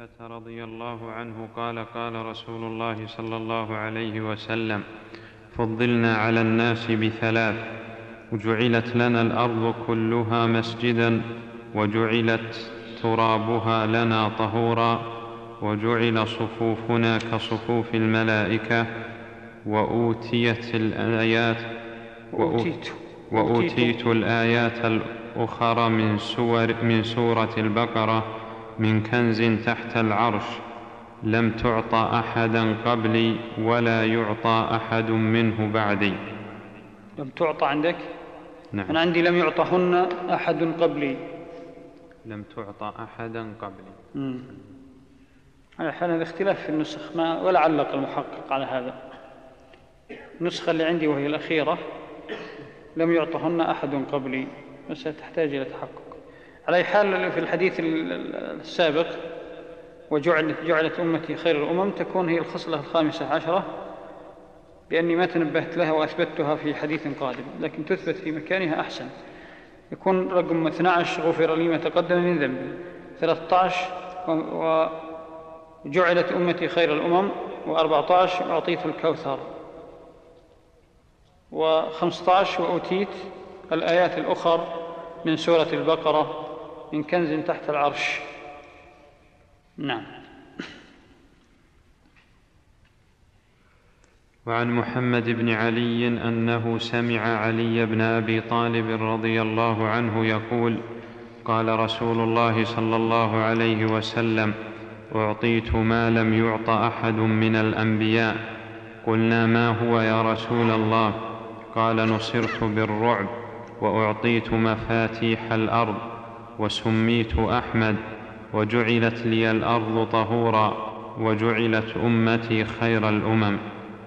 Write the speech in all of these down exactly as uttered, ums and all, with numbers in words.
حذيفة رضي الله عنه قال قال رسول الله صلى الله عليه وسلم: فضلنا على الناس بثلاث: وجعلت لنا الأرض كلها مسجدا، وجعلت ترابها لنا طهورا، وجعل صفوفنا كصفوف الملائكة، وأوتيت الآيات وأوتيت, وأوتيت الآيات الأخرى من, سور من سورة البقرة من كنز تحت العرش لم تعطى أحدا قبلي ولا يعطى أحد منه بعدي. لم تعطى عندك؟ نعم. أنا عندي لم يعطهن أحد قبلي. لم تعطى أحدا قبلي. مم. على حال هذا اختلاف في النسخ، ما ولا علق المحقق على هذا. النسخة اللي عندي وهي الأخيرة لم يعطهن أحد قبلي، بس تحتاج إلى تحقق. على أي حال في الحديث السابق وجعلت جعلت أمتي خير الأمم تكون هي الخصلة الخامسة عشرة، لأني ما تنبهت لها وأثبتها في حديث قادم، لكن تثبت في مكانها أحسن. يكون رقم اثني عشر: غفر لي ما تقدم من ذنبي. ثلاثة عشر: وجعلت أمتي خير الأمم. وأربعة عشر: أعطيت الكوثر. وخمسة عشر: وأوتيت الآيات الأخرى من سورة البقرة من كنز تحت العرش. نعم. وعن محمد بن علي أنه سمع علي بن أبي طالب رضي الله عنه يقول: قال رسول الله صلى الله عليه وسلم: أعطيت ما لم يعط أحد من الأنبياء. قلنا: ما هو يا رسول الله؟ قال: نصرت بالرعب، وأعطيت مفاتيح الأرض، وسميت أحمد، وجعلت لي الأرض طهورا، وجعلت أمتي خير الأمم.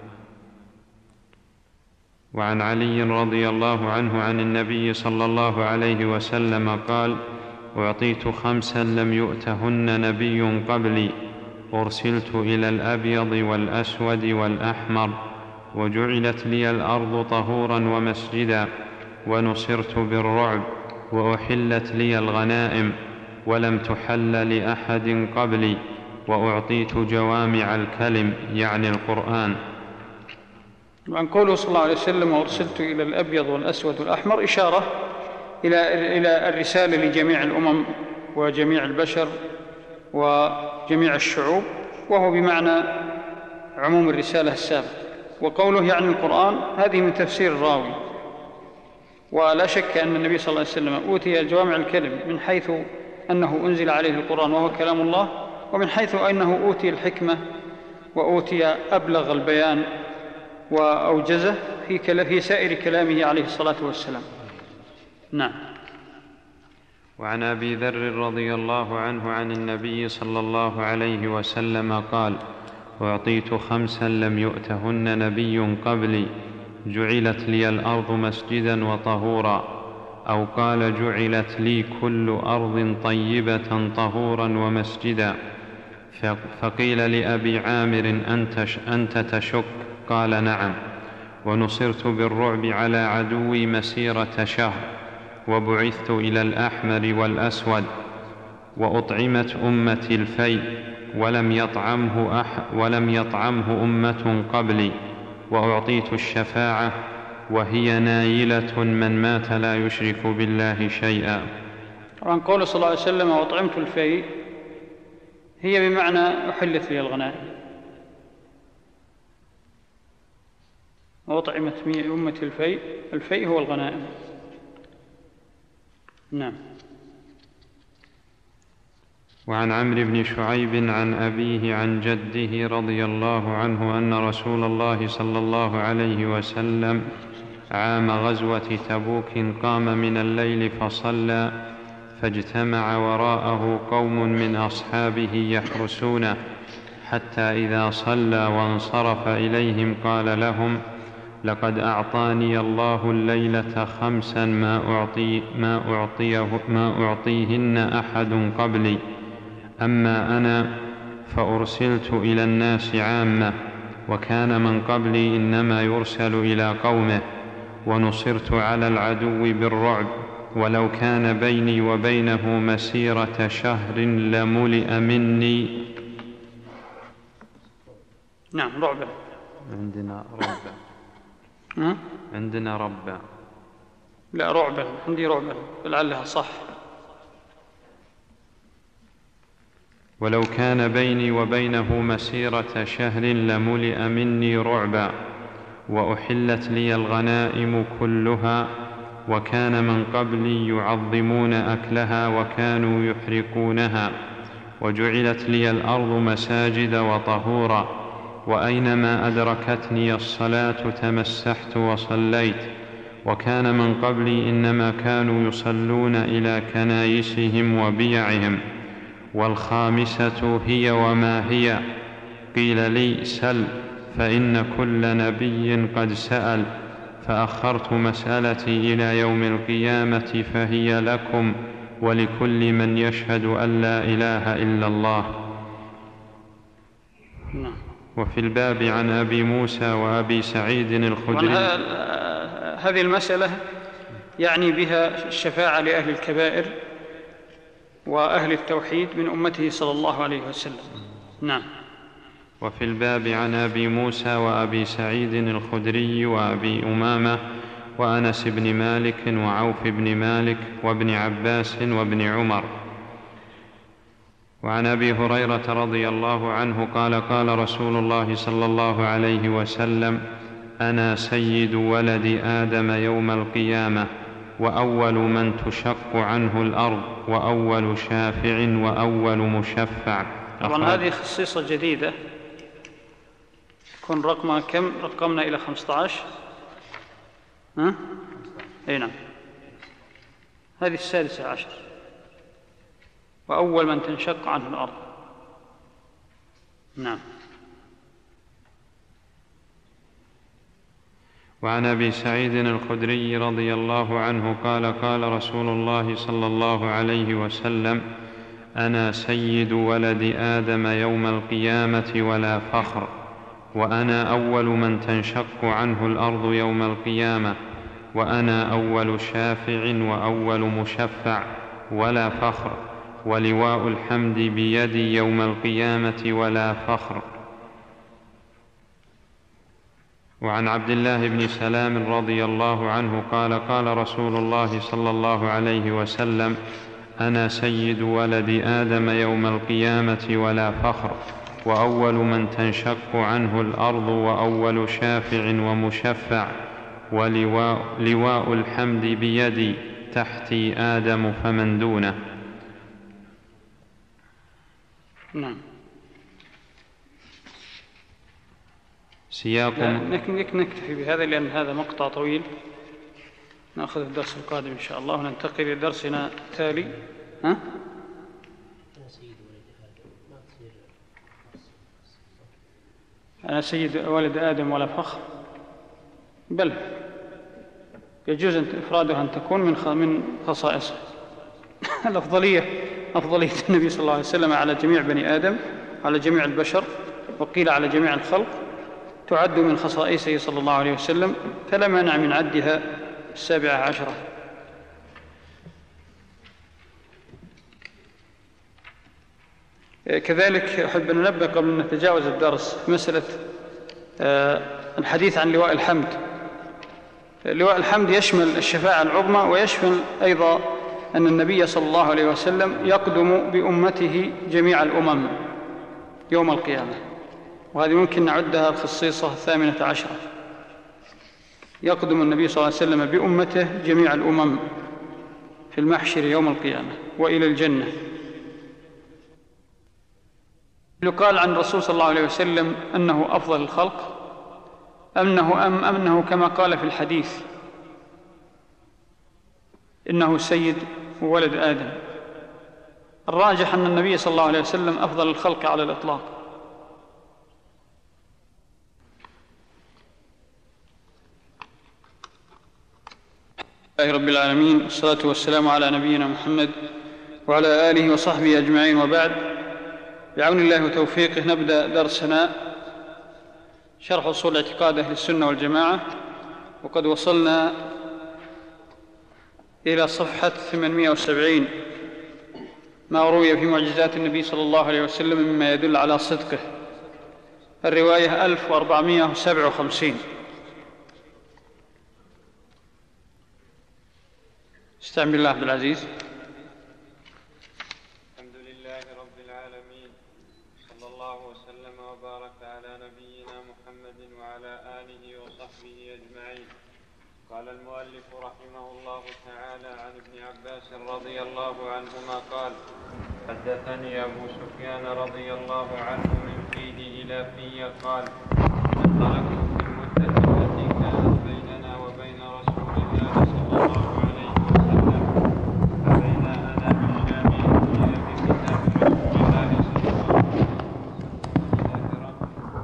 وعن علي رضي الله عنه عن النبي صلى الله عليه وسلم قال: أعطيت خمسا لم يؤتهن نبي قبلي: أرسلت إلى الأبيض والأسود والأحمر، وجعلت لي الأرض طهورا ومسجدا، ونصرت بالرعب، وأحلت لي الغنائم ولم تحل لأحد قبلي، وأعطيت جوامع الكلم يعني القرآن. وعن قوله صلى الله عليه وسلم: وأرسلت إلى الأبيض والأسود والأحمر، إشارة إلى إلى الرسالة لجميع الأمم وجميع البشر وجميع الشعوب، وهو بمعنى عموم الرسالة السابقة. وقوله يعني القرآن هذه من تفسير الراوي، ولا شك أن النبي صلى الله عليه وسلم أوتي جوامع الكلم من حيث أنه أنزل عليه القرآن وهو كلام الله، ومن حيث أنه أوتي الحكمة وأوتي أبلغ البيان وأوجزه في سائر كلامه عليه الصلاة والسلام. نعم. وعن أبي ذر رضي الله عنه عن النبي صلى الله عليه وسلم قال: أعطيت خمسا لم يؤتهن نبي قبلي: جعلت لي الأرض مسجدا وطهورا، أو قال: جعلت لي كل أرض طيبة طهورا ومسجدا. فقيل لأبي عامر: أنت تشك؟ قال: نعم. ونصرت بالرعب على عدوي مسيرة شهر، وبعثت إلى الأحمر والأسود، وأطعمت أمتي الفيء ولم يطعمه, أح ولم يطعمه أمة قبلي، وأعطيت الشفاعة وهي نايلة من مات لا يشرك بالله شيئا. وعن قوله صلى الله عليه وسلم: وأطعمت الفيء، هي بمعنى أحلت لي الغنائم. وأطعمت أمتي الفيء، الفيء هو الغنائم. نعم. وعن عمرو بن شعيب عن أبيه عن جده رضي الله عنه أن رسول الله صلى الله عليه وسلم عام غزوة تبوك قام من الليل فصلى، فاجتمع وراءه قوم من أصحابه يحرسونه، حتى إذا صلى وانصرف إليهم قال لهم: لقد أعطاني الله الليلة خمسا ما, أعطي ما, أعطيه ما أعطيهن أحد قبلي، أما أنا فأرسلت إلى الناس عامة، وكان من قبلي إنما يرسل إلى قومه، ونصرت على العدو بالرعب، ولو كان بيني وبينه مسيرة شهر لملئ مني. نعم رعبا. عندنا ربا. عندنا ربا. لا رعبا، عندي رعبا، لعلها صح. ولو كان بيني وبينه مسيرة شهر لملئ مني رعبا، وأحلت لي الغنائم كلها، وكان من قبلي يعظمون أكلها وكانوا يحرقونها، وجعلت لي الأرض مساجد وطهورا، وأينما أدركتني الصلاة تمسحت وصليت، وكان من قبلي إنما كانوا يصلون إلى كنايسهم وبيعهم. والخامسة هي وما هي؟ قيل لي سل، فإن كل نبي قد سأل، فأخرت مسألتي إلى يوم القيامة، فهي لكم ولكل من يشهد أن لا إله إلا الله. وفي الباب عن أبي موسى وأبي سعيد الخدري. هذه المسألة يعني بها الشفاعة لأهل الكبائر وأهل التوحيد من أمته صلى الله عليه وسلم. نعم. وفي الباب عن أبي موسى وأبي سعيد الخدري وأبي أمامة وأنس بن مالك وعوف بن مالك وابن عباس وابن عمر. وعن أبي هريرة رضي الله عنه قال قال رسول الله صلى الله عليه وسلم: أنا سيد ولد آدم يوم القيامة، وأول من تشق عنه الأرض، وأول شافع وأول مشفع. طبعا هذه خصيصة جديدة، كن رقمها كم؟ رقمنا إلى خمسة عشر. ها؟ أي نعم، هذه السادسة عشر، وأول من تنشق عنه الأرض. نعم. وعن أبي سعيد الخدري رضي الله عنه قال قال رسول الله صلى الله عليه وسلم: أنا سيد ولد آدم يوم القيامة ولا فخر، وأنا أول من تنشق عنه الأرض يوم القيامة، وأنا أول شافع وأول مشفع ولا فخر، ولواء الحمد بيدي يوم القيامة ولا فخر. وعن عبد الله بن سلام رضي الله عنه قال قال رسول الله صلى الله عليه وسلم: أنا سيد ولد آدم يوم القيامة ولا فخر، وأول من تنشق عنه الأرض، وأول شافع ومشفع، ولواء لواء الحمد بيدي، تحتي آدم فمن دونه. نعم. سياق. نكتفي بهذا لأن هذا مقطع طويل، نأخذ الدرس القادم إن شاء الله وننتقل إلى درسنا التالي. ها؟ أنا سيد ولد آدم ولا فخر، بل يجوز إفرادها أن تكون من خصائصه. الأفضلية أفضلية النبي صلى الله عليه وسلم على جميع بني آدم، على جميع البشر، وقيل على جميع الخلق، تعد من خصائصه صلى الله عليه وسلم، فلا مانع من عدها السابعة عشرة. كذلك أحب أن ننبه قبل أن نتجاوز الدرس مسألة الحديث عن لواء الحمد. لواء الحمد يشمل الشفاعة العظمى، ويشمل أيضا أن النبي صلى الله عليه وسلم يقدم بأمته جميع الأمم يوم القيامة، وهذه ممكن نعدها الخصيصة الثامنة عشرة. يقدم النبي صلى الله عليه وسلم بأمته جميع الأمم في المحشر يوم القيامة وإلى الجنة. يقال عن الرسول صلى الله عليه وسلم أنه أفضل الخلق، أنه أم أنه كما قال في الحديث إنه سيد ولد آدم. الراجح أن النبي صلى الله عليه وسلم أفضل الخلق على الإطلاق. الله رب العالمين، والصلاة والسلام على نبينا محمد وعلى آله وصحبه أجمعين، وبعد. بعون الله وتوفيقه نبدأ درسنا شرح أصول اعتقاد أهل السنة والجماعة، وقد وصلنا إلى صفحة ثمانمائة وسبعين ما روي في معجزات النبي صلى الله عليه وسلم مما يدل على صدقه، الرواية ألف وأربعمائة وسبعة وخمسين. استعن بالله عبد العزيز. الحمد لله رب العالمين، صلى الله وسلم وبارك على نبينا محمد وعلى آله وصحبه أجمعين. قال المؤلف رحمه الله تعالى عن ابن عباس رضي الله عنهما قال: حدثني أبو سفيان رضي الله عنه من فيه إلى في قال: انطلقت في المدة التي كانت بيننا وبين رسول الله صلى الله عليه وسلم، فبينا أنا بالشام أتي بكتاب رسول الله صلى الله عليه وسلم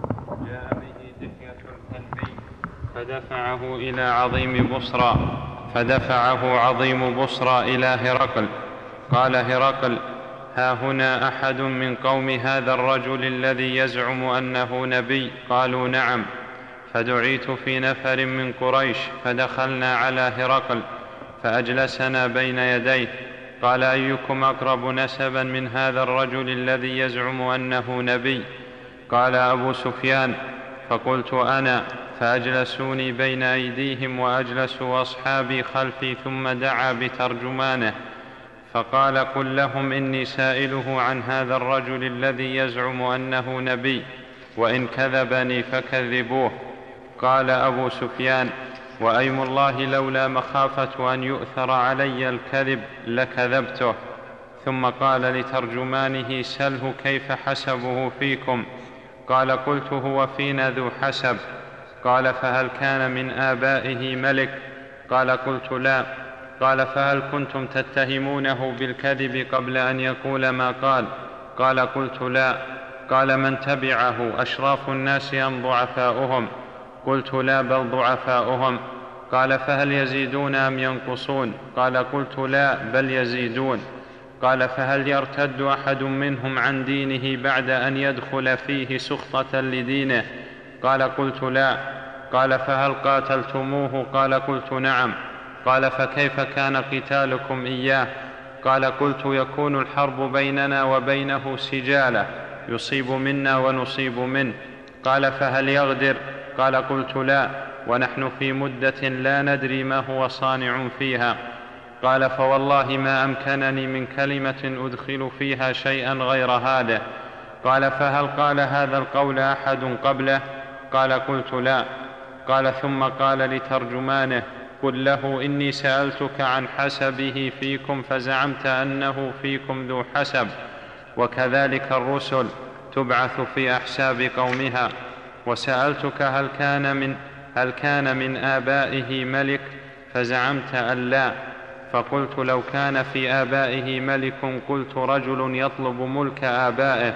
جاء به دحية الكلبي فدفعه إلى عظيم بصرى فدفعه عظيم بصرى إلى هرقل. قال هرقل: ها هنا أحد من قوم هذا الرجل الذي يزعم أنه نبي؟ قالوا: نعم. فدعيت في نفر من قريش فدخلنا على هرقل فأجلسنا بين يديه. قال: أيكم أقرب نسبا من هذا الرجل الذي يزعم أنه نبي؟ قال أبو سفيان: فقلت: أنا. فأجلسوني بين أيديهم وأجلسوا أصحابي خلفي، ثم دعا بترجمانه فقال: قل لهم إني سائله عن هذا الرجل الذي يزعم أنه نبي، وإن كذبني فكذبوه. قال أبو سفيان: وأيم الله لولا مخافة أن يؤثر علي الكذب لكذبته. ثم قال لترجمانه: سله كيف حسبه فيكم؟ قال: قلت: هو فينا ذو حسب. قال: فهل كان من آبائه ملك؟ قال: قلت: لا. قال: فهل كنتم تتهمونه بالكذب قبل أن يقول ما قال؟ قال: قلت: لا. قال: من تبعه أشراف الناس أم ضعفاؤهم؟ قلت: لا، بل ضعفاؤهم. قال: فهل يزيدون أم ينقصون؟ قال: قلت: لا، بل يزيدون. قال: فهل يرتد أحد منهم عن دينه بعد أن يدخل فيه سخطة لدينه؟ قال: قلت: لا. قال: فهل قاتلتموه؟ قال: قلت: نعم. قال: فكيف كان قتالكم إياه؟ قال: قلت: يكون الحرب بيننا وبينه سجالة، يصيب منا ونصيب منه. قال: فهل يغدر؟ قال: قلت: لا، ونحن في مدة لا ندري ما هو صانع فيها. قال: فوالله ما أمكنني من كلمة أدخل فيها شيئا غير هذا. قال: فهل قال هذا القول أحد قبله؟ قال: قلت: لا. قال: ثم قال لترجمانه: قل له إني سألتك عن حسبه فيكم فزعمت أنه فيكم ذو حسب، وكذلك الرسل تبعث في أحساب قومها. وسألتك هل كان من, هل كان من آبائه ملك؟ فزعمت أن لا. فقلت: لو كان في آبائه ملك قلت رجل يطلب ملك آبائه.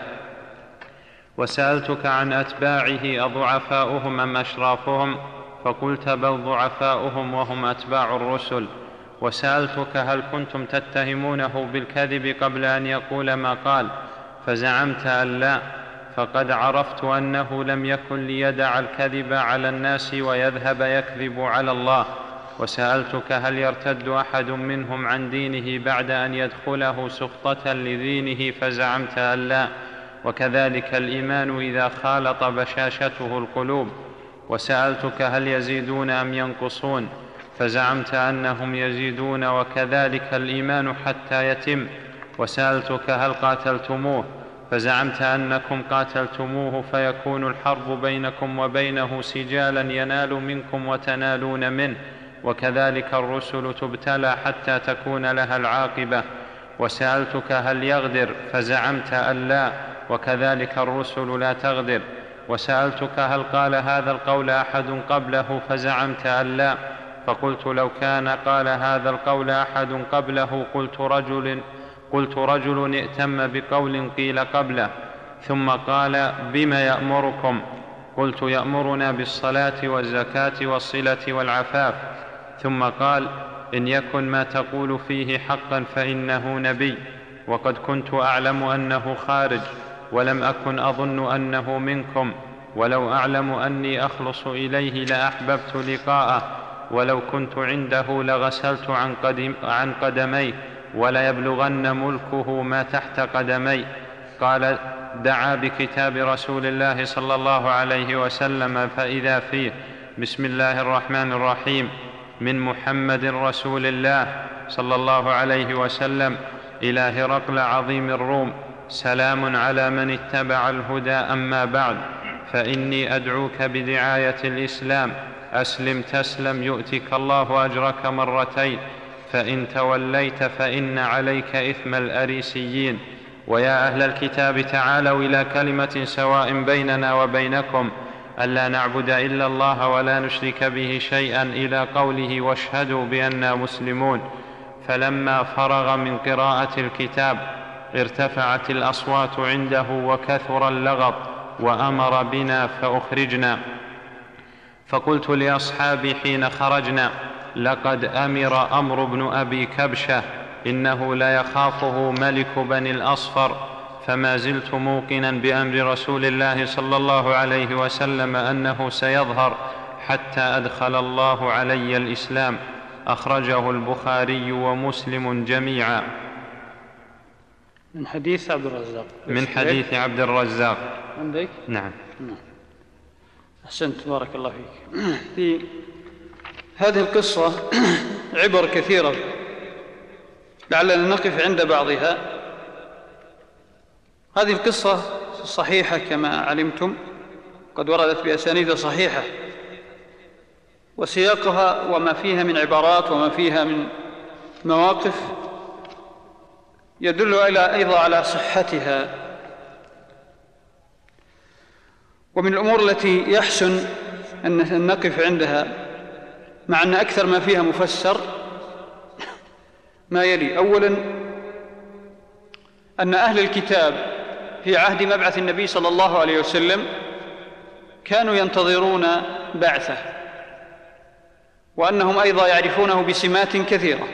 وسألتك عن أتباعه أضعفاؤهم أم أشرافهم؟ فقلت: بل ضعفاؤهم وهم أتباع الرسل. وسألتك هل كنتم تتهمونه بالكذب قبل أن يقول ما قال؟ فزعمت أن لا. فقد عرفت أنه لم يكن ليدع الكذب على الناس ويذهب يكذب على الله. وسألتك هل يرتد أحد منهم عن دينه بعد أن يدخله سخطة لدينه؟ فزعمت أن لا. وكذلك الإيمان إذا خالط بشاشته القلوب. وسألتك هل يزيدون أم ينقصون؟ فزعمت أنهم يزيدون، وكذلك الإيمان حتى يتم. وسألتك هل قاتلتموه؟ فزعمت أنكم قاتلتموه فيكون الحرب بينكم وبينه سجالا ينال منكم وتنالون منه، وكذلك الرسل تبتلى حتى تكون لها العاقبة. وسألتك هل يغدر؟ فزعمت أن لا، وكذلك الرسل لا تغدر. وسألتك هل قال هذا القول أحد قبله؟ فزعمت أن لا. فقلت: لو كان قال هذا القول أحد قبله قلت رجل, قلت رجل ائتم بقول قيل قبله. ثم قال: بما يأمركم؟ قلت: يأمرنا بالصلاة والزكاة والصلة والعفاف. ثم قال: إن يكن ما تقول فيه حقا فإنه نبي، وقد كنت أعلم أنه خارج، ولم أكن أظن أنه منكم، ولو أعلم أني أخلص إليه لأحببت لقاءه. ولو كنت عنده لغسلت عن, قدم عن قدميه وليبلغن ملكه ما تحت قدمي. قال: دعا بكتاب رسول الله صلى الله عليه وسلم فإذا فيه: بسم الله الرحمن الرحيم، من محمد رسول الله صلى الله عليه وسلم إلى هرقل عظيم الروم، سلام على من اتبع الهدى، أما بعد، فإني أدعوك بدعاية الإسلام، أسلم تسلم يؤتك الله أجرك مرتين، فإن توليت فإن عليك إثم الأريسيين. ويا أهل الكتاب تعالوا إلى كلمة سواء بيننا وبينكم ألا نعبد إلا الله ولا نشرك به شيئا، إلى قوله: واشهدوا بأننا مسلمون. فلما فرغ من قراءة الكتاب ارتفعت الأصوات عنده وكثر اللغط، وأمر بنا فأخرجنا. فقلت لأصحابي حين خرجنا: لقد أمر أمر بن أبي كبشة، إنه لا يخافه ملك بني الأصفر. فما زلت موقنا بأمر رسول الله صلى الله عليه وسلم أنه سيظهر حتى أدخل الله علي الإسلام. أخرجه البخاري ومسلم جميعا. من حديث عبد الرزاق. من حديث عبد الرزاق. عندك؟ نعم. أحسنت، بارك الله فيك. في هذه القصة عبر كثيرة، لعلنا نقف عند بعضها. هذه القصة صحيحة كما علمتم، قد وردت بأسانيد صحيحة، وسياقها وما فيها من عبارات وما فيها من مواقف يدل أيضا على صحتها. ومن الأمور التي يحسن أن نقف عندها، مع أن أكثر ما فيها مفسر، ما يلي: أولاً، أن أهل الكتاب في عهد مبعث النبي صلى الله عليه وسلم كانوا ينتظرون بعثه، وأنهم أيضا يعرفونه بسمات كثيرة،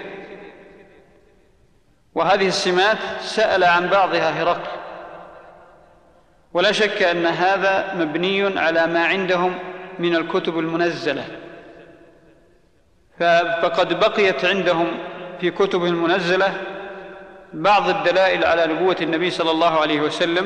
وهذه السمات سأل عن بعضها هرقل، ولا شك أن هذا مبني على ما عندهم من الكتب المنزلة. فقد بقيت عندهم في كتب المنزلة بعض الدلائل على نبوة النبي صلى الله عليه وسلم،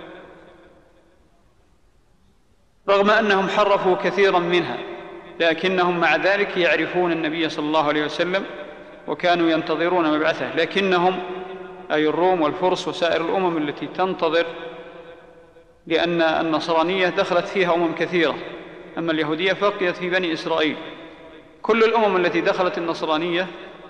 رغم أنهم حرفوا كثيرا منها، لكنهم مع ذلك يعرفون النبي صلى الله عليه وسلم وكانوا ينتظرون مبعثه. لكنهم، أي الروم والفرس وسائر الأمم التي تنتظر، لأن النصرانية دخلت فيها أمم كثيرة، أما اليهودية بقيت في بني إسرائيل. كل الأمم التي دخلت النصرانية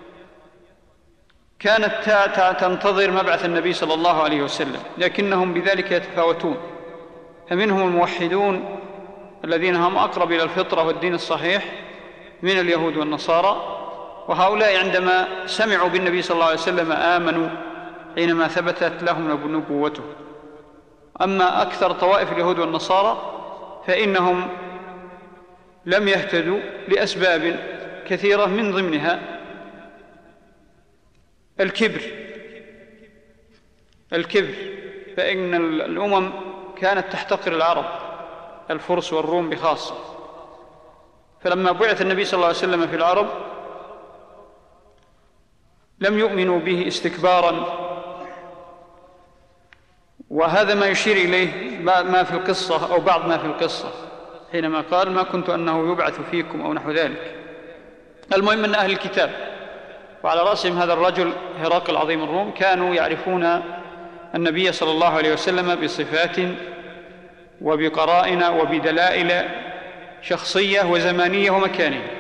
كانت تنتظر مبعث النبي صلى الله عليه وسلم، لكنهم بذلك يتفاوتون. فمنهم الموحدون الذين هم أقرب إلى الفطرة والدين الصحيح من اليهود والنصارى، وهؤلاء عندما سمعوا بالنبي صلى الله عليه وسلم آمنوا حينما ثبتت لهم نبوته. أما أكثر طوائف اليهود والنصارى فإنهم لم يهتدوا لأسباب كثيرة، من ضمنها الكبر الكبر فإن الأمم كانت تحتقر العرب، الفرس والروم بخاصة. فلما بعث النبي صلى الله عليه وسلم في العرب لم يؤمنوا به استكباراً، وهذا ما يشير إليه ما في القصة أو بعض ما في القصة، حينما قال: ما كنت أنه يبعث فيكم أو نحو ذلك. المهم أن أهل الكتاب، وعلى رأسهم هذا الرجل هرقل عظيم الروم، كانوا يعرفون النبي صلى الله عليه وسلم بصفات وبقرائن وبدلائل شخصية وزمانية ومكانية.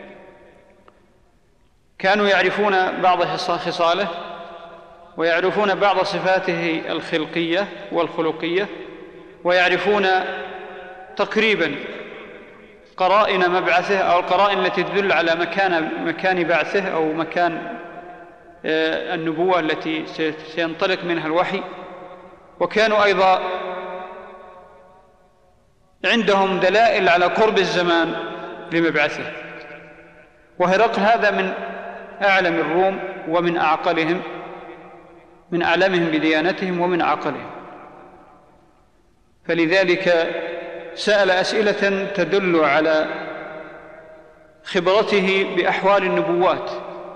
كانوا يعرفون بعض خصاله، ويعرفون بعض صفاته الخلقية والخلقية، ويعرفون تقريبا قرائن مبعثه أو القرائن التي تدل على مكان مكان بعثه أو مكان النبوة التي سينطلق منها الوحي. وكانوا أيضا عندهم دلائل على قرب الزمان لمبعثه. وهرقل هذا من أعلم الروم ومن أعقلهم، من أعلمهم بديانتهم ومن أعقلهم، فلذلك سأل أسئلة تدل على خبرته بأحوال النبوات،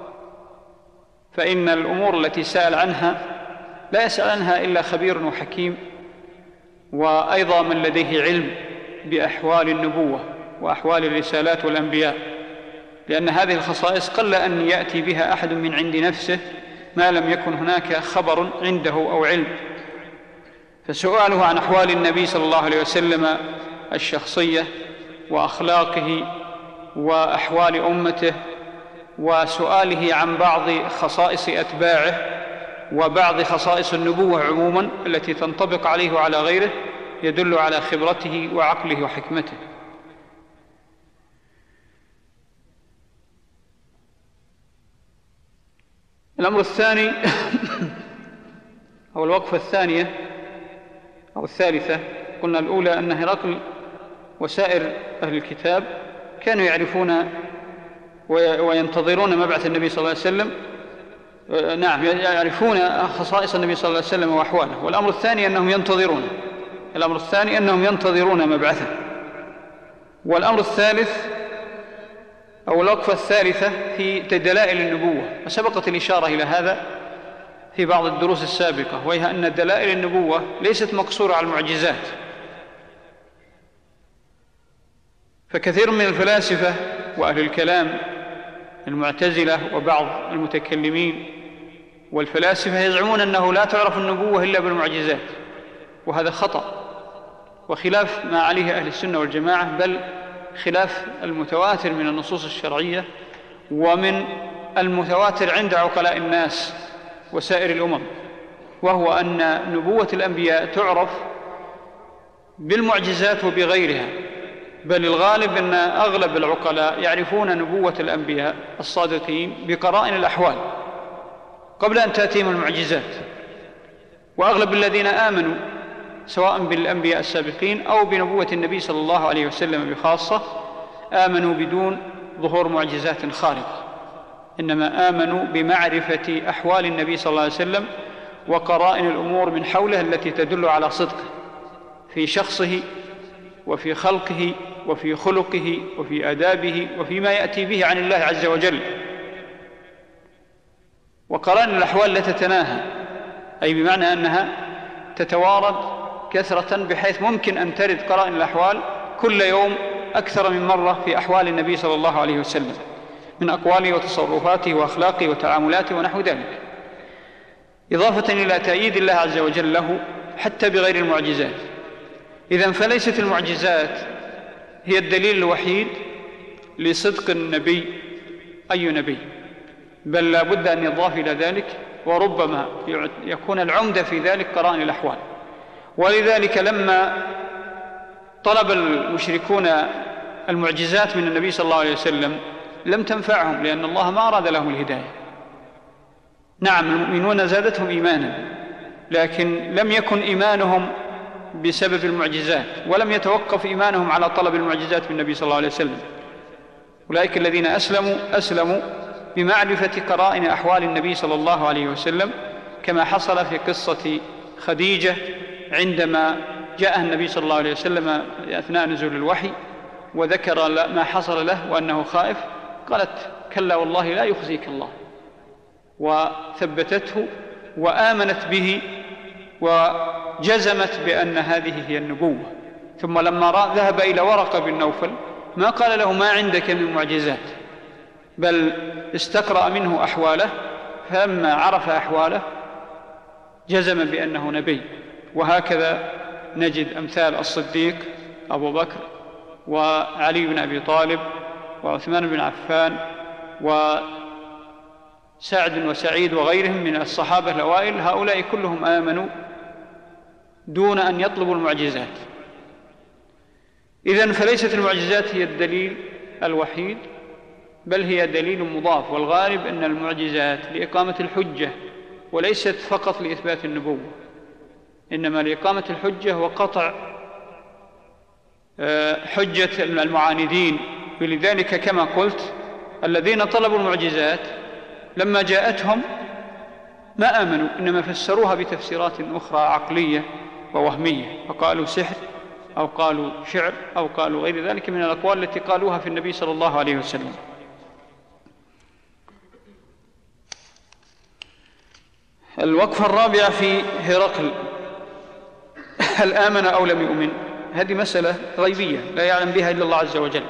فإن الأمور التي سأل عنها لا يسأل عنها إلا خبير وحكيم، وأيضا من لديه علم بأحوال النبوة وأحوال الرسالات والأنبياء، لأن هذه الخصائص قل أن يأتي بها أحد من عند نفسه ما لم يكن هناك خبر عنده أو علم. فسؤاله عن أحوال النبي صلى الله عليه وسلم الشخصية وأخلاقه وأحوال أمته، وسؤاله عن بعض خصائص أتباعه وبعض خصائص النبوة عموما التي تنطبق عليه وعلى غيره، يدل على خبرته وعقله وحكمته. الأمر الثاني أو الوقفة الثانية أو الثالثة، قلنا الأولى أن هرقل وسائر أهل الكتاب كانوا يعرفون وينتظرون مبعث النبي صلى الله عليه وسلم، نعم يعرفون خصائص النبي صلى الله عليه وسلم وأحواله. والأمر الثاني أنهم ينتظرون الأمر الثاني أنهم ينتظرون مبعثه. والأمر الثالث أو الوقفة الثالثة في دلائل النبوة، وسبقت الإشارة إلى هذا في بعض الدروس السابقة، وهي أن دلائل النبوة ليست مقصورة على المعجزات. فكثير من الفلاسفة وأهل الكلام المعتزلة وبعض المتكلمين والفلاسفة يزعمون أنه لا تعرف النبوة إلا بالمعجزات، وهذا خطأ وخلاف ما عليه أهل السنة والجماعة، بل خلاف المتواتر من النصوص الشرعية ومن المتواتر عند عقلاء الناس وسائر الأمم، وهو أن نبوة الأنبياء تعرف بالمعجزات وبغيرها، بل الغالب أن أغلب العقلاء يعرفون نبوة الأنبياء الصادقين بقرائن الأحوال قبل أن تأتيهم المعجزات. وأغلب الذين آمنوا سواء بالأنبياء السابقين أو بنبوة النبي صلى الله عليه وسلم بخاصة آمنوا بدون ظهور معجزات خارقة، إنما آمنوا بمعرفة أحوال النبي صلى الله عليه وسلم وقرائن الأمور من حوله التي تدل على صدقه في شخصه وفي خلقه وفي خلقه وفي آدابه وفيما يأتي به عن الله عز وجل. وقرائن الأحوال لا تتناهى، أي بمعنى أنها تتوارد كثرة بحيث ممكن أن ترد قرائن الأحوال كل يوم أكثر من مرة في أحوال النبي صلى الله عليه وسلم من أقواله وتصرفاته وأخلاقه وتعاملاته ونحو ذلك، إضافة إلى تأييد الله عز وجل له حتى بغير المعجزات. إذن فليست المعجزات هي الدليل الوحيد لصدق النبي أي نبي، بل لا بد أن يضاف إلى ذلك، وربما يكون العمدة في ذلك قرائن الأحوال. ولذلك لما طلب المشركون المعجزات من النبي صلى الله عليه وسلم لم تنفعهم، لأن الله ما أراد لهم الهداية. نعم المؤمنون زادتهم إيمانا، لكن لم يكن إيمانهم بسبب المعجزات، ولم يتوقف إيمانهم على طلب المعجزات من النبي صلى الله عليه وسلم. أولئك الذين أسلموا أسلموا بمعرفة قرائن أحوال النبي صلى الله عليه وسلم، كما حصل في قصة خديجة عندما جاء النبي صلى الله عليه وسلم أثناء نزول الوحي وذكر ما حصل له وأنه خائف، قالت كلا والله لا يخزيك الله، وثبتته وآمنت به وجزمت بأن هذه هي النبوة. ثم لما ذهب إلى ورقة بن نوفل ما قال له ما عندك من معجزات، بل استقرأ منه أحواله، فلما عرف أحواله جزم بأنه نبي. وهكذا نجد أمثال الصديق أبو بكر وعلي بن أبي طالب وعثمان بن عفان وسعد وسعيد وغيرهم من الصحابة الأوائل، هؤلاء كلهم آمنوا دون أن يطلبوا المعجزات. إذن فليست المعجزات هي الدليل الوحيد، بل هي دليل مضاف، والغالب أن المعجزات لإقامة الحجة وليست فقط لإثبات النبوة، إنما لإقامة الحجة وقطع حجة المعاندين. ولذلك كما قلت الذين طلبوا المعجزات لما جاءتهم ما آمنوا، إنما فسروها بتفسيرات أخرى عقلية ووهمية، فقالوا سحر أو قالوا شعر أو قالوا غير ذلك من الأقوال التي قالوها في النبي صلى الله عليه وسلم. الوقفة الرابعة في هرقل، هل آمن أو لم يؤمن؟ هذه مسألة غيبية لا يعلم بها إلا الله عز وجل.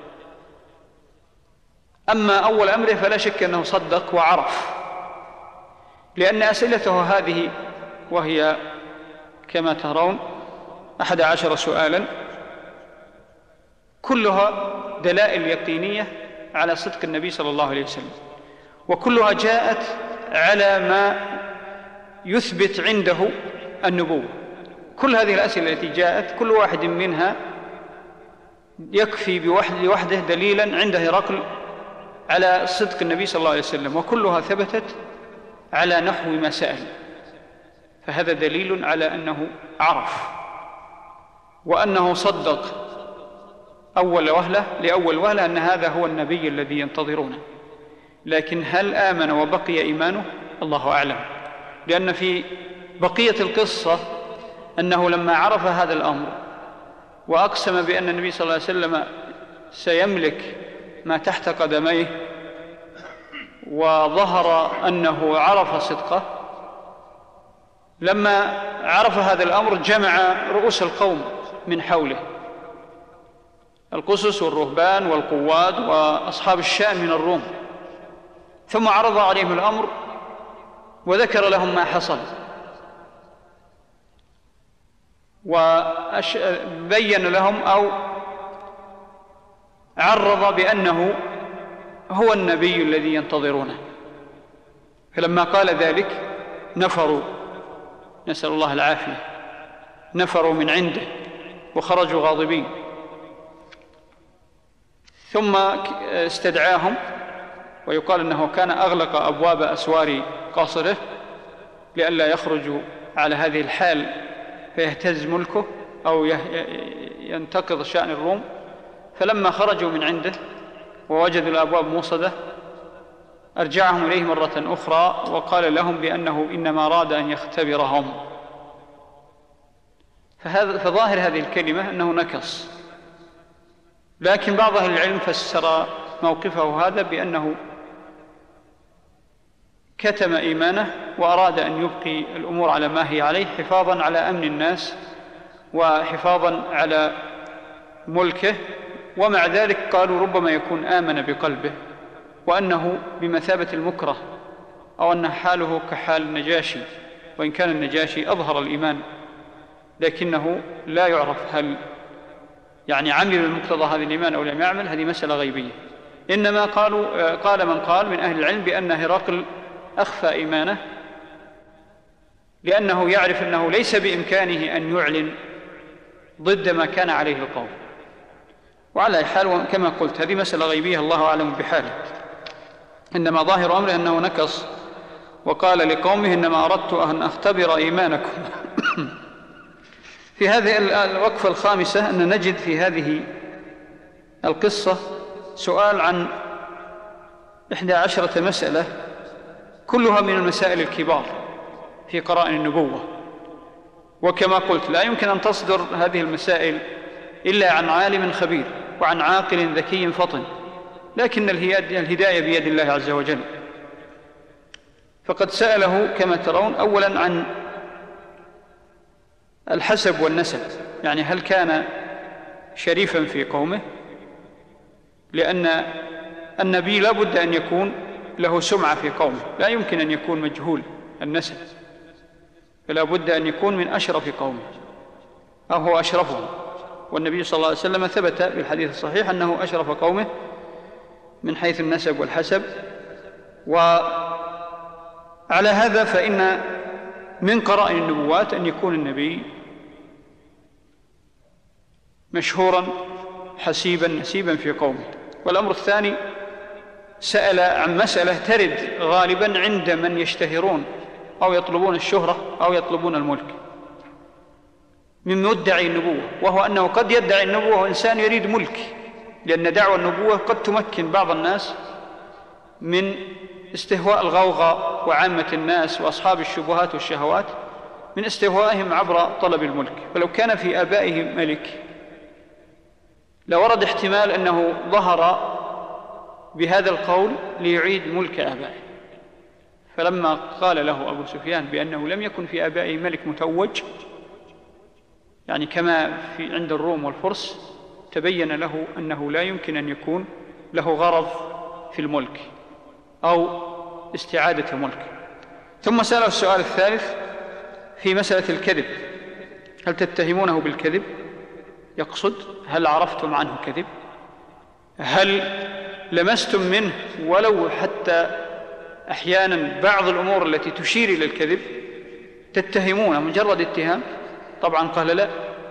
أما أول أمره فلا شك أنه صدق وعرف، لأن أسئلته هذه وهي كما ترون أحد عشر سؤالا كلها دلائل يقينية على صدق النبي صلى الله عليه وسلم، وكلها جاءت على ما يثبت عنده النبوة. كل هذه الأسئلة التي جاءت كل واحد منها يكفي بوحده دليلا عند هرقل على صدق النبي صلى الله عليه وسلم، وكلها ثبتت على نحو ما سأل، فهذا دليل على أنه عرف وأنه صدق أول وهلة لأول وهلة أن هذا هو النبي الذي ينتظرونه. لكن هل آمن وبقي إيمانه؟ الله أعلم، لأن في بقية القصة أنه لما عرف هذا الأمر وأقسم بأن النبي صلى الله عليه وسلم سيملك ما تحت قدميه وظهر أنه عرف صدقه، لما عرف هذا الأمر جمع رؤوس القوم من حوله، القسس والرهبان والقواد وأصحاب الشأن من الروم، ثم عرض عليهم الأمر وذكر لهم ما حصل وبين لهم أو عرض بأنه هو النبي الذي ينتظرونه. فلما قال ذلك نفروا، نسأل الله العافية، نفروا من عنده وخرجوا غاضبين، ثم استدعاهم، ويقال أنه كان أغلق أبواب أسوار قصره لئلا يخرجوا على هذه الحال فيهتز ملكه أو ينتقض شأن الروم. فلما خرجوا من عنده ووجدوا الأبواب موصدة أرجعهم إليه مرة أخرى وقال لهم بأنه إنما أراد أن يختبرهم. فهذا فظاهر هذه الكلمة أنه نكص، لكن بعض أهل العلم فسر موقفه هذا بأنه كتم إيمانه وأراد أن يبقي الأمور على ما هي عليه حفاظا على أمن الناس وحفاظا على ملكه. ومع ذلك قالوا ربما يكون آمن بقلبه وأنه بمثابة المكره، أو أن حاله كحال النجاشي، وإن كان النجاشي أظهر الإيمان لكنه لا يعرف هل يعني عمل المقتضى هذا الإيمان أو لم يعمل، هذه مسألة غيبية. إنما قالوا قال من قال من أهل العلم بأن هرقل أخفى إيمانه لأنه يعرف أنه ليس بإمكانه أن يعلن ضد ما كان عليه القوم. وعلى حال كما قلت هذه مسألة غيبية الله أعلم بحاله، إنما ظاهر أمره أنه نكص وقال لقومه إنما أردت أن أختبر إيمانكم. في هذه الوقفة الخامسة أن نجد في هذه القصة سؤال عن إحدى عشرة مسألة كلها من المسائل الكبار في قرائن النبوة، وكما قلت لا يمكن أن تصدر هذه المسائل إلا عن عالم خبير وعن عاقل ذكي فطن، لكن الهداية بيد الله عز وجل. فقد سأله كما ترون أولا عن الحسب والنسب، يعني هل كان شريفا في قومه، لأن النبي لا بد أن يكون له سمعة في قومه، لا يمكن أن يكون مجهول النسب، فلا بد أن يكون من أشرف قومه أو هو أشرفهم. والنبي صلى الله عليه وسلم ثبت في الحديث الصحيح أنه أشرف قومه من حيث النسب والحسب. وعلى هذا فإن من قرائن النبوات أن يكون النبي مشهورا حسيبا نسيبا في قومه. والأمر الثاني سأل عن مسألة ترد غالبا عند من يشتهرون أو يطلبون الشهرة أو يطلبون الملك من مدعي النبوة، وهو أنه قد يدعي النبوة وإنسان يريد ملك، لأن دعوى النبوة قد تمكن بعض الناس من استهواء الغوغاء وعامة الناس وأصحاب الشبهات والشهوات من استهوائهم عبر طلب الملك. فلو كان في آبائهم ملك لورد احتمال أنه ظهر بهذا القول ليعيد ملك آبائه. فلما قال له أبو سفيان بأنه لم يكن في آبائه ملك متوج، يعني كما في عند الروم والفرس، تبين له أنه لا يمكن أن يكون له غرض في الملك أو استعادة ملك. ثم سأله السؤال الثالث في مسألة الكذب: هل تتهمونه بالكذب؟ يقصد هل عرفتم عنه كذب؟ هل لمستم منه ولو حتى أحيانا بعض الأمور التي تشير إلى الكذب؟ تتهمون مجرد اتهام؟ طبعا قال لا.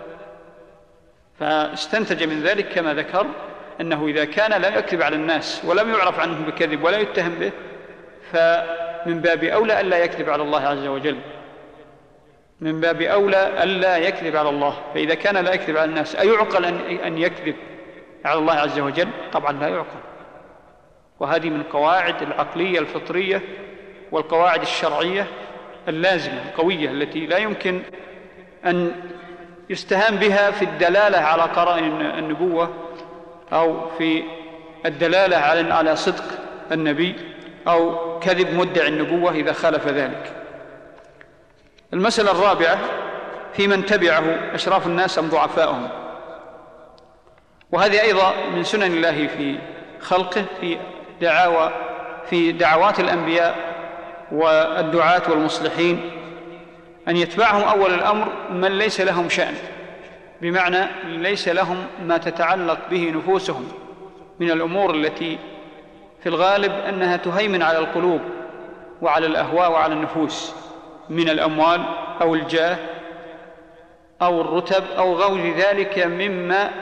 فاستنتج من ذلك كما ذكر أنه إذا كان لا يكذب على الناس ولم يعرف عنه بكذب ولا يتهم به، فمن باب أولى ألا يكذب على الله عز وجل، من باب أولى ألا يكذب على الله. فإذا كان لا يكذب على الناس أيعقل أن يكذب على الله عز وجل؟ طبعا لا يعقل. وهذه من قواعد العقلية الفطرية والقواعد الشرعية اللازمة القوية التي لا يمكن أن يستهان بها في الدلالة على قرائن النبوة أو في الدلالة على صدق النبي أو كذب مدعي النبوة إذا خالف ذلك. المسألة الرابعة في من تبعه أشراف الناس أم ضعفاؤهم، وهذه أيضا من سنن الله في خلقه في دعاوى في دعوات الأنبياء والدعاة والمصلحين، أن يتبعهم أول الأمر من ليس لهم شأن، بمعنى ليس لهم ما تتعلق به نفوسهم من الأمور التي في الغالب أنها تهيمن على القلوب وعلى الأهواء وعلى النفوس، من الأموال أو الجاه أو الرتب أو غير ذلك مما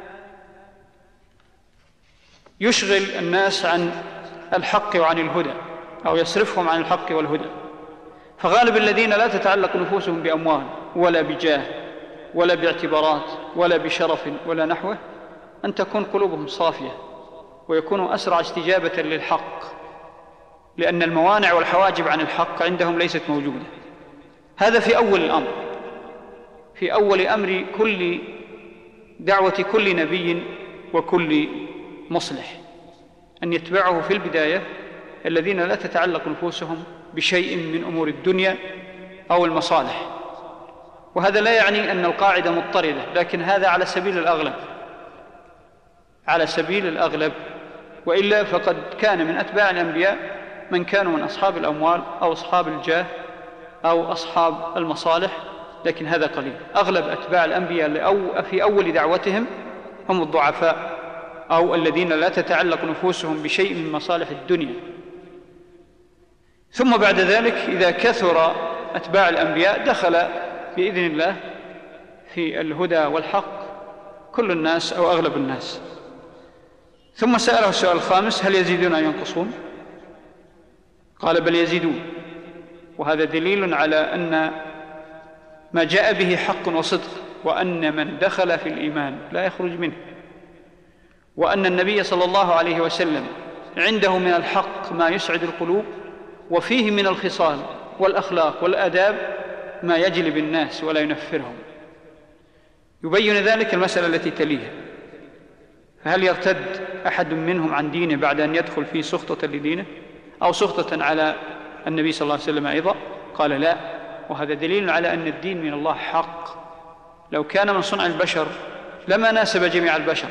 يشغل الناس عن الحق وعن الهدى أو يصرفهم عن الحق والهدى. فغالب الذين لا تتعلق نفوسهم بأموال ولا بجاه ولا باعتبارات ولا بشرف ولا نحوه أن تكون قلوبهم صافية ويكونوا أسرع استجابة للحق، لأن الموانع والحواجب عن الحق عندهم ليست موجودة. هذا في أول الأمر، في أول أمر كل دعوة كل نبي وكل مصلح، أن يتبعه في البداية الذين لا تتعلق نفوسهم بشيء من أمور الدنيا أو المصالح. وهذا لا يعني أن القاعدة مضطردة، لكن هذا على سبيل الأغلب، على سبيل الأغلب. وإلا فقد كان من أتباع الأنبياء من كانوا من أصحاب الأموال أو أصحاب الجاه أو أصحاب المصالح، لكن هذا قليل. أغلب أتباع الأنبياء في أول دعوتهم هم الضعفاء أو الذين لا تتعلق نفوسهم بشيء من مصالح الدنيا. ثم بعد ذلك إذا كثر أتباع الأنبياء دخل بإذن الله في الهدى والحق كل الناس أو أغلب الناس. ثم سأله السؤال الخامس: هل يزيدون أو ينقصون؟ قال: بل يزيدون. وهذا دليل على أن ما جاء به حق وصدق، وأن من دخل في الإيمان لا يخرج منه، وأن النبي صلى الله عليه وسلم عنده من الحق ما يسعد القلوب، وفيه من الخصال والأخلاق والآداب ما يجلب الناس ولا ينفرهم. يبين ذلك المسألة التي تليها: فهل يرتد أحد منهم عن دينه بعد أن يدخل فيه سخطة لدينه أو سخطة على النبي صلى الله عليه وسلم أيضا؟ قال: لا. وهذا دليل على أن الدين من الله حق. لو كان من صنع البشر لما ناسب جميع البشر.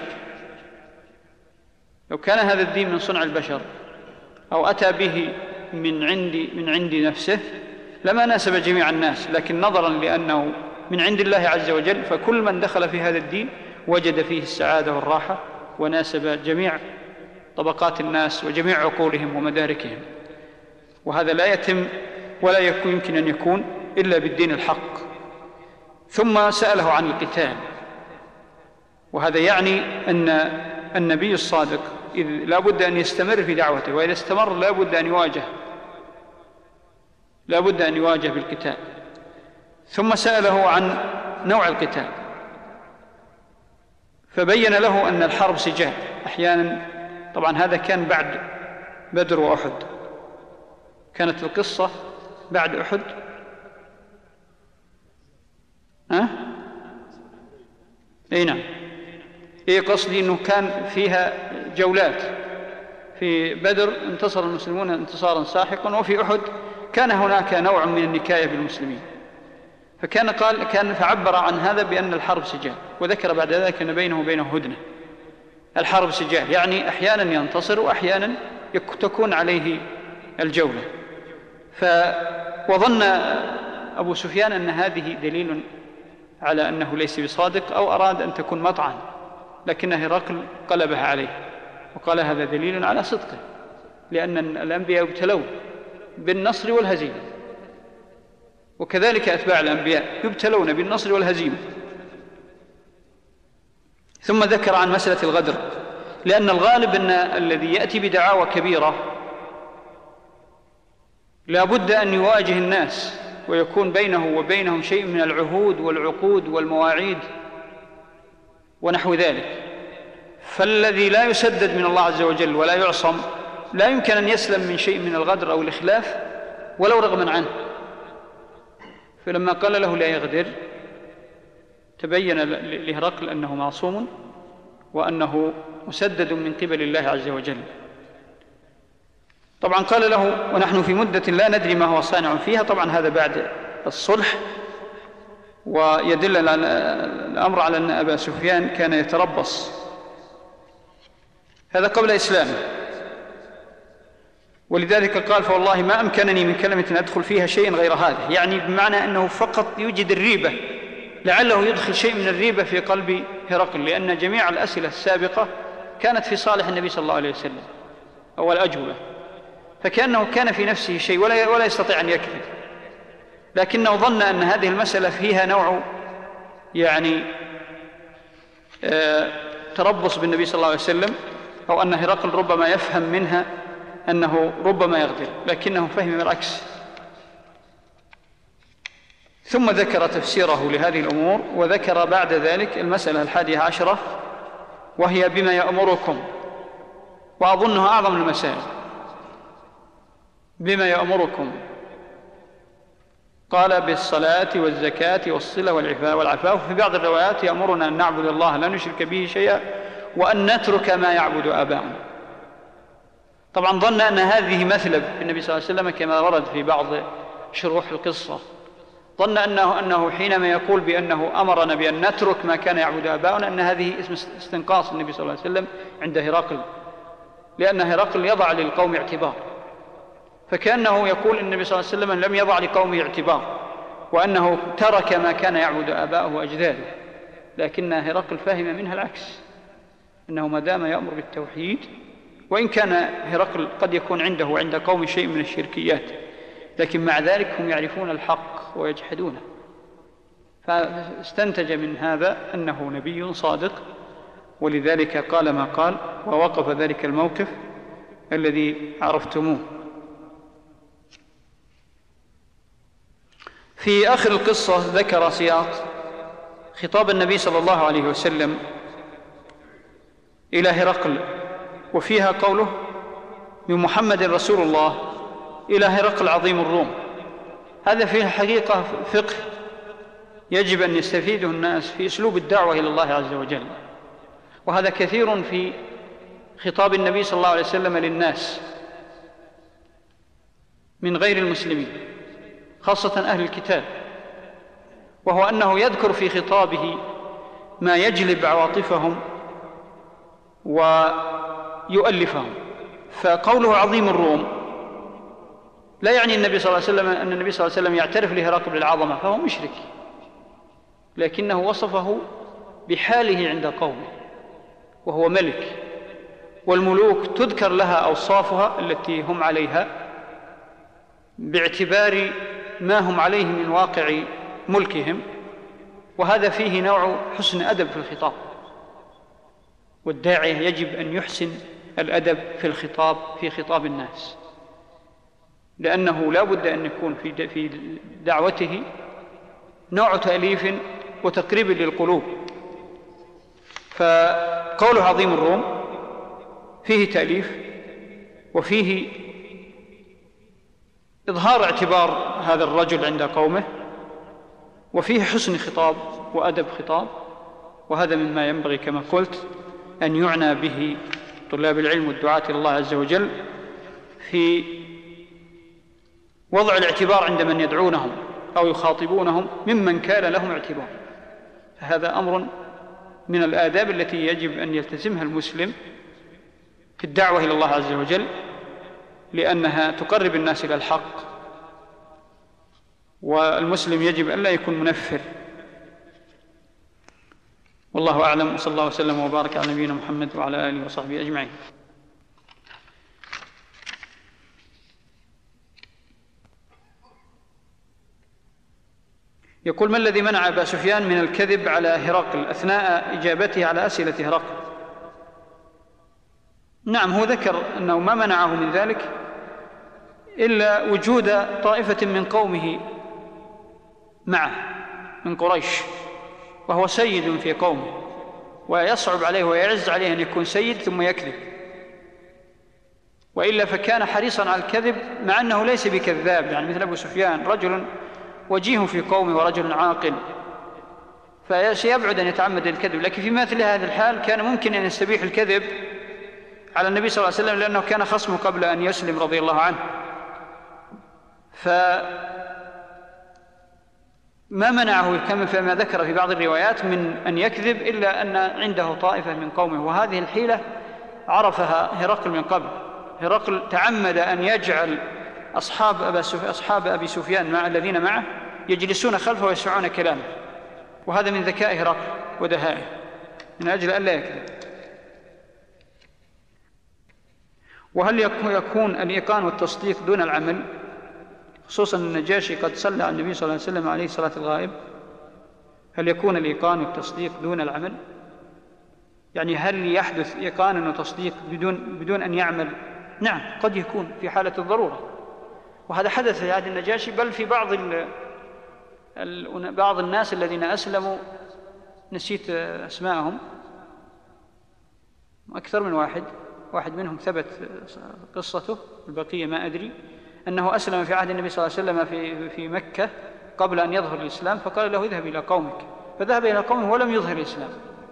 لو كان هذا الدين من صنع البشر أو أتى به من عند من عند نفسه لما ناسب جميع الناس، لكن نظرا لأنه من عند الله عز وجل فكل من دخل في هذا الدين وجد فيه السعادة والراحة، وناسب جميع طبقات الناس وجميع عقولهم ومداركهم. وهذا لا يتم ولا يمكن أن يكون إلا بالدين الحق. ثم سأله عن القتال، وهذا يعني أن النبي الصادق إذ لا بد أن يستمر في دعوته، وإذا استمر لا بد أن يواجه لا بد أن يواجه بالقتال. ثم سأله عن نوع القتال، فبين له أن الحرب سجال أحيانا. طبعا هذا كان بعد بدر وأحد، كانت القصة بعد أحد، أه؟ اي نعم. ايه قصدي انه كان فيها جولات. في بدر انتصر المسلمون انتصارا ساحقا، وفي احد كان هناك نوع من النكاية بالمسلمين، فكان قال كان فعبر عن هذا بأن الحرب سجال، وذكر بعد ذلك أن بينه وبينه هدنة. الحرب سجال يعني أحيانا ينتصر وأحيانا تكون عليه الجولة. ف وظن أبو سفيان أن هذه دليل على أنه ليس بصادق، أو أراد أن تكون مطعن، لكن هرقل قلبها عليه وقال هذا دليل على صدقه، لأن الأنبياء يبتلون بالنصر والهزيمة، وكذلك أتباع الأنبياء يبتلون بالنصر والهزيمة. ثم ذكر عن مسألة الغدر، لأن الغالب أن الذي يأتي بدعاوى كبيرة لا بد أن يواجه الناس، ويكون بينه وبينهم شيء من العهود والعقود والمواعيد ونحو ذلك. فالذي لا يسدد من الله عز وجل ولا يعصم لا يمكن أن يسلم من شيء من الغدر أو الإخلاف ولو رغما عنه. فلما قال له لا يغدر تبين لهرقل أنه معصوم وأنه مسدد من قبل الله عز وجل. طبعا قال له ونحن في مدة لا ندري ما هو صانع فيها، طبعا هذا بعد الصلح، ويدل الأمر على أن أبا سفيان كان يتربص، هذا قبل إسلامه، ولذلك قال فوالله ما أمكنني من كلمة أدخل فيها شيء غير هذا، يعني بمعنى أنه فقط يوجد الريبة، لعله يدخل شيء من الريبة في قلب هرقل، لأن جميع الأسئلة السابقة كانت في صالح النبي صلى الله عليه وسلم أو الأجوبة، فكأنه كان في نفسه شيء ولا ولا يستطيع أن يكذب، لكنه ظن أن هذه المسألة فيها نوع يعني آه تربص بالنبي صلى الله عليه وسلم، أو أن هرقل ربما يفهم منها أنه ربما يغدر، لكنه فهم العكس. ثم ذكر تفسيره لهذه الأمور، وذكر بعد ذلك المسألة الحادية عشرة وهي بما يأمركم، وأظنها أعظم المسائل. بما يأمركم قال بالصلاة والزكاة والصلة والعفاف، وفي بعض الروايات يأمرنا أن نعبد الله لا نشرك به شيئا وأن نترك ما يعبد آباؤنا. طبعا ظن أن هذه مثلب النبي صلى الله عليه وسلم كما ورد في بعض شروح القصة، ظن أنه, أنه حينما يقول بأنه أمرنا بأن نترك ما كان يعبد آباؤنا أن هذه اسم استنقاص النبي صلى الله عليه وسلم عند هرقل، لأن هرقل يضع للقوم اعتبار، فكأنه يقول إن النبي صلى الله عليه وسلم لم يضع لقومه اعتبار، وأنه ترك ما كان يعبد آباؤه وأجداده، لكن هرقل فهم منها العكس، أنه ما دام يأمر بالتوحيد، وإن كان هرقل قد يكون عنده وعند قوم شيء من الشركيات، لكن مع ذلك هم يعرفون الحق ويجحدونه، فاستنتج من هذا أنه نبي صادق، ولذلك قال ما قال ووقف ذلك الموقف الذي عرفتموه. في آخر القصة ذكر سياق خطاب النبي صلى الله عليه وسلم إلى هرقل، وفيها قوله من محمد رسول الله إلى هرقل عظيم الروم. هذا فيه حقيقة فقه يجب أن يستفيده الناس في أسلوب الدعوة إلى الله عز وجل، وهذا كثير في خطاب النبي صلى الله عليه وسلم للناس من غير المسلمين خاصة أهل الكتاب، وهو أنه يذكر في خطابه ما يجلب عواطفهم ويؤلفهم. فقوله عظيم الروم لا يعني النبي صلى الله عليه وسلم أن النبي صلى الله عليه وسلم يعترف لهرقل بالعظمة، فهو مشرك، لكنه وصفه بحاله عند قومه، وهو ملك، والملوك تذكر لها أوصافها التي هم عليها باعتبار ما هم عليه من واقع ملكهم، وهذا فيه نوع حسن أدب في الخطاب، والداعية يجب أن يحسن الأدب في الخطاب في خطاب الناس، لأنه لا بد أن يكون في في دعوته نوع تأليف وتقريب للقلوب. فقوله عظيم الروم فيه تأليف، وفيه إظهار اعتبار هذا الرجل عند قومه، وفيه حسن خطاب وأدب خطاب، وهذا مما ينبغي كما قلت أن يعنى به طلاب العلم والدعاة إلى الله عز وجل في وضع الاعتبار عند من يدعونهم أو يخاطبونهم ممن كان لهم اعتبار. فهذا أمر من الآداب التي يجب أن يلتزمها المسلم في الدعوة إلى الله عز وجل، لأنها تقرب الناس إلى الحق، والمسلم يجب أن لا يكون منفر. والله أعلم، وصلى الله وسلم وبارك على نبينا محمد وعلى آله وصحبه أجمعين. يقول: ما الذي منع أبا سفيان من الكذب على هرقل أثناء إجابته على أسئلة هرقل؟ نعم، هو ذكر أنه ما منعه من ذلك إلا وجود طائفة من قومه معه من قريش، وهو سيد في قومه، ويصعب عليه ويعز عليه أن يكون سيد ثم يكذب، وإلا فكان حريصا على الكذب مع أنه ليس بكذاب، يعني مثل أبو سفيان رجل وجيه في قومه ورجل عاقل، فيبعد أن يتعمد الكذب. لكن في مثل هذا الحال كان ممكن أن يستبيح الكذب على النبي صلى الله عليه وسلم، لأنه كان خصمه قبل أن يسلم رضي الله عنه. فما منعه كما فيما ذكر في بعض الروايات من أن يكذب إلا أن عنده طائفة من قومه، وهذه الحيلة عرفها هرقل من قبل. هرقل تعمد أن يجعل أصحاب, أبا أصحاب أبي سفيان مع الذين معه يجلسون خلفه ويسمعون كلامه، وهذا من ذكاء هرقل ودهائه من أجل أن لا يكذب. وهل يكون الإيقان والتصديق دون العمل؟ خصوصا النجاشي قد صلى على النبي صلى الله عليه وسلم عليه صلاة الغائب. هل يكون الإيقان والتصديق دون العمل؟ يعني هل يحدث إيقان وتصديق بدون, بدون أن يعمل؟ نعم، قد يكون في حالة الضرورة، وهذا حدث في عهد النجاشي، بل في بعض ال ال بعض الناس الذين أسلموا، نسيت أسماءهم، أكثر من واحد واحد منهم ثبت قصته، البقية ما أدري، أنه أسلم في عهد النبي صلى الله عليه وسلم في في مكة قبل أن يظهر الإسلام، فقال له: اذهب إلى قومك، فذهب إلى قومه ولم يظهر الإسلام،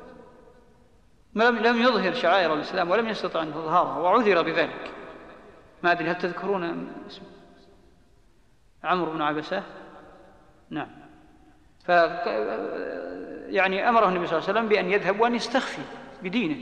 لم يظهر شعائر الإسلام ولم يستطع أن يظهرها، وعذر بذلك. ما أدري هل تذكرون اسمه؟ عمرو بن عبسة. نعم. ف يعني أمره النبي صلى الله عليه وسلم بأن يذهب وأن يستخفي بدينه.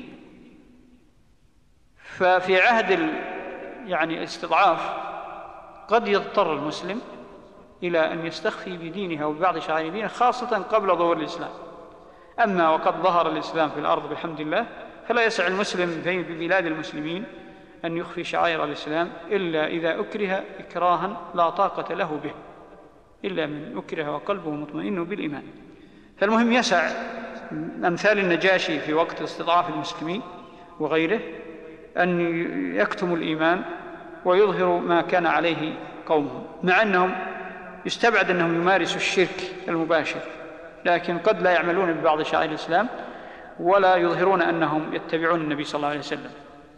ففي عهد ال... يعني الاستضعاف قد يضطر المسلم إلى أن يستخفي بدينه أو ببعض شعائر دينه، خاصة قبل ظهور الإسلام. أما وقد ظهر الإسلام في الأرض بحمد الله، فلا يسع المسلم في بلاد المسلمين أن يخفي شعائر الإسلام إلا إذا أكره إكراها لا طاقة له به، إلا من أكره وقلبه مطمئن بالإيمان. فالمهم يسع أمثال النجاشي في وقت استضعاف المسلمين وغيره أن يكتموا الإيمان ويظهروا ما كان عليه قومهم، مع أنهم يستبعد أنهم يمارسوا الشرك المباشر، لكن قد لا يعملون ببعض شعائر الإسلام ولا يظهرون أنهم يتبعون النبي صلى الله عليه وسلم.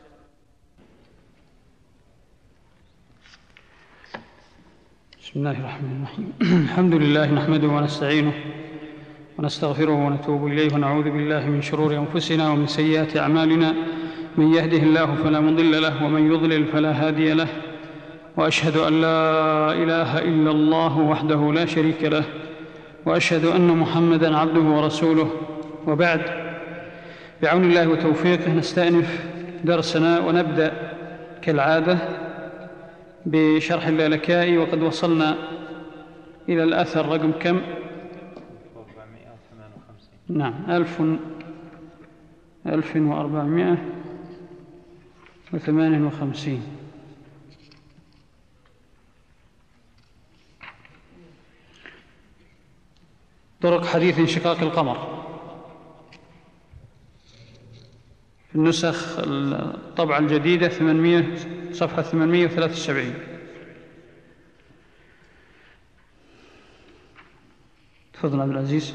بسم الله الرحمن الرحيم. الحمد لله نحمده ونستعينه ونستغفره ونتوب إليه، ونعوذ بالله من شرور أنفسنا ومن سيئات أعمالنا، من يهده الله فلا مضل له ومن يضلل فلا هادي له، وأشهد أن لا إله إلا الله وحده لا شريك له، وأشهد أن محمدًا عبده ورسوله. وبعد، بعون الله وتوفيقه نستأنف درسنا ونبدأ كالعادة بشرح اللالكائي، وقد وصلنا إلى الأثر رقم كم؟ نعم، ألف ألف وأربعمائة وثمان وخمسين. طرق حديث انشقاق القمر في النسخ الطبعة الجديدة ثمانمائة صفحة ثمانمائة وثلاثة وسبعين. تفضل عبد العزيز.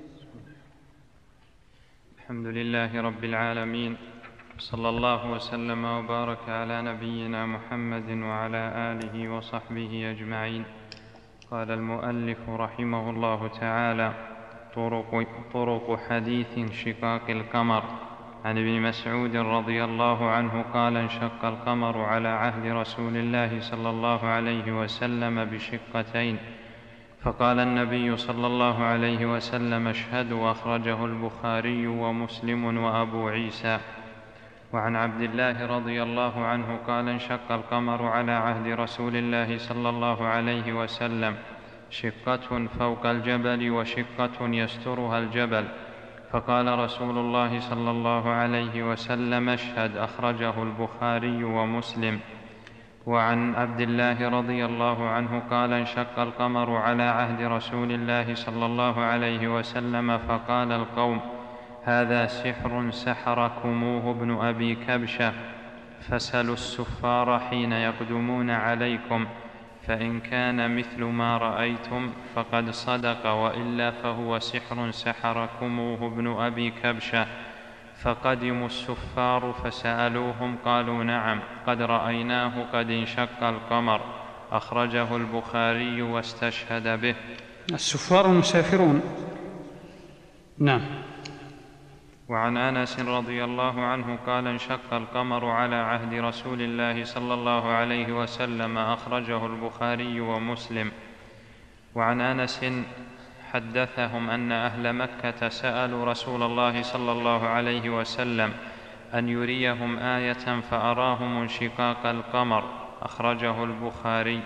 الحمد لله رب العالمين، صلى الله وسلم وبارك على نبينا محمد وعلى آله وصحبه أجمعين. قال المؤلف رحمه الله تعالى: طرق, طرق حديث شقاق القمر. عن ابن مسعود رضي الله عنه قال: انشق القمر على عهد رسول الله صلى الله عليه وسلم بشقتين، فقال النبي صلى الله عليه وسلم: اشهدوا. أخرجه البخاري ومسلم وأبو عيسى. وعن عبد الله رضي الله عنه قال: انشق القمر على عهد رسول الله صلى الله عليه وسلم، شقة فوق الجبل وشقة يسترها الجبل، فقال رسول الله صلى الله عليه وسلم: اشهد. أخرجه البخاري ومسلم. وعن عبد الله رضي الله عنه قال: انشق القمر على عهد رسول الله صلى الله عليه وسلم، فقال القوم: هذا سحر سحركموه ابن أبي كبشة، فسلوا السفار حين يقدمون عليكم، فإن كان مثل ما رأيتم فقد صدق، وإلا فهو سحر سحركموه ابن أبي كبشة. فقدموا السفار فسألوهم قالوا: نعم، قد رأيناه قد انشق القمر. أخرجه البخاري واستشهد به. السفار المسافرون. نعم. وعن أنس رضي الله عنه قال: انشق القمر على عهد رسول الله صلى الله عليه وسلم. أخرجه البخاري ومسلم. وعن أنس حدثهم أن أهل مكة سألوا رسول الله صلى الله عليه وسلم أن يريهم آية فأراهم انشقاق القمر. أخرجه البخاري.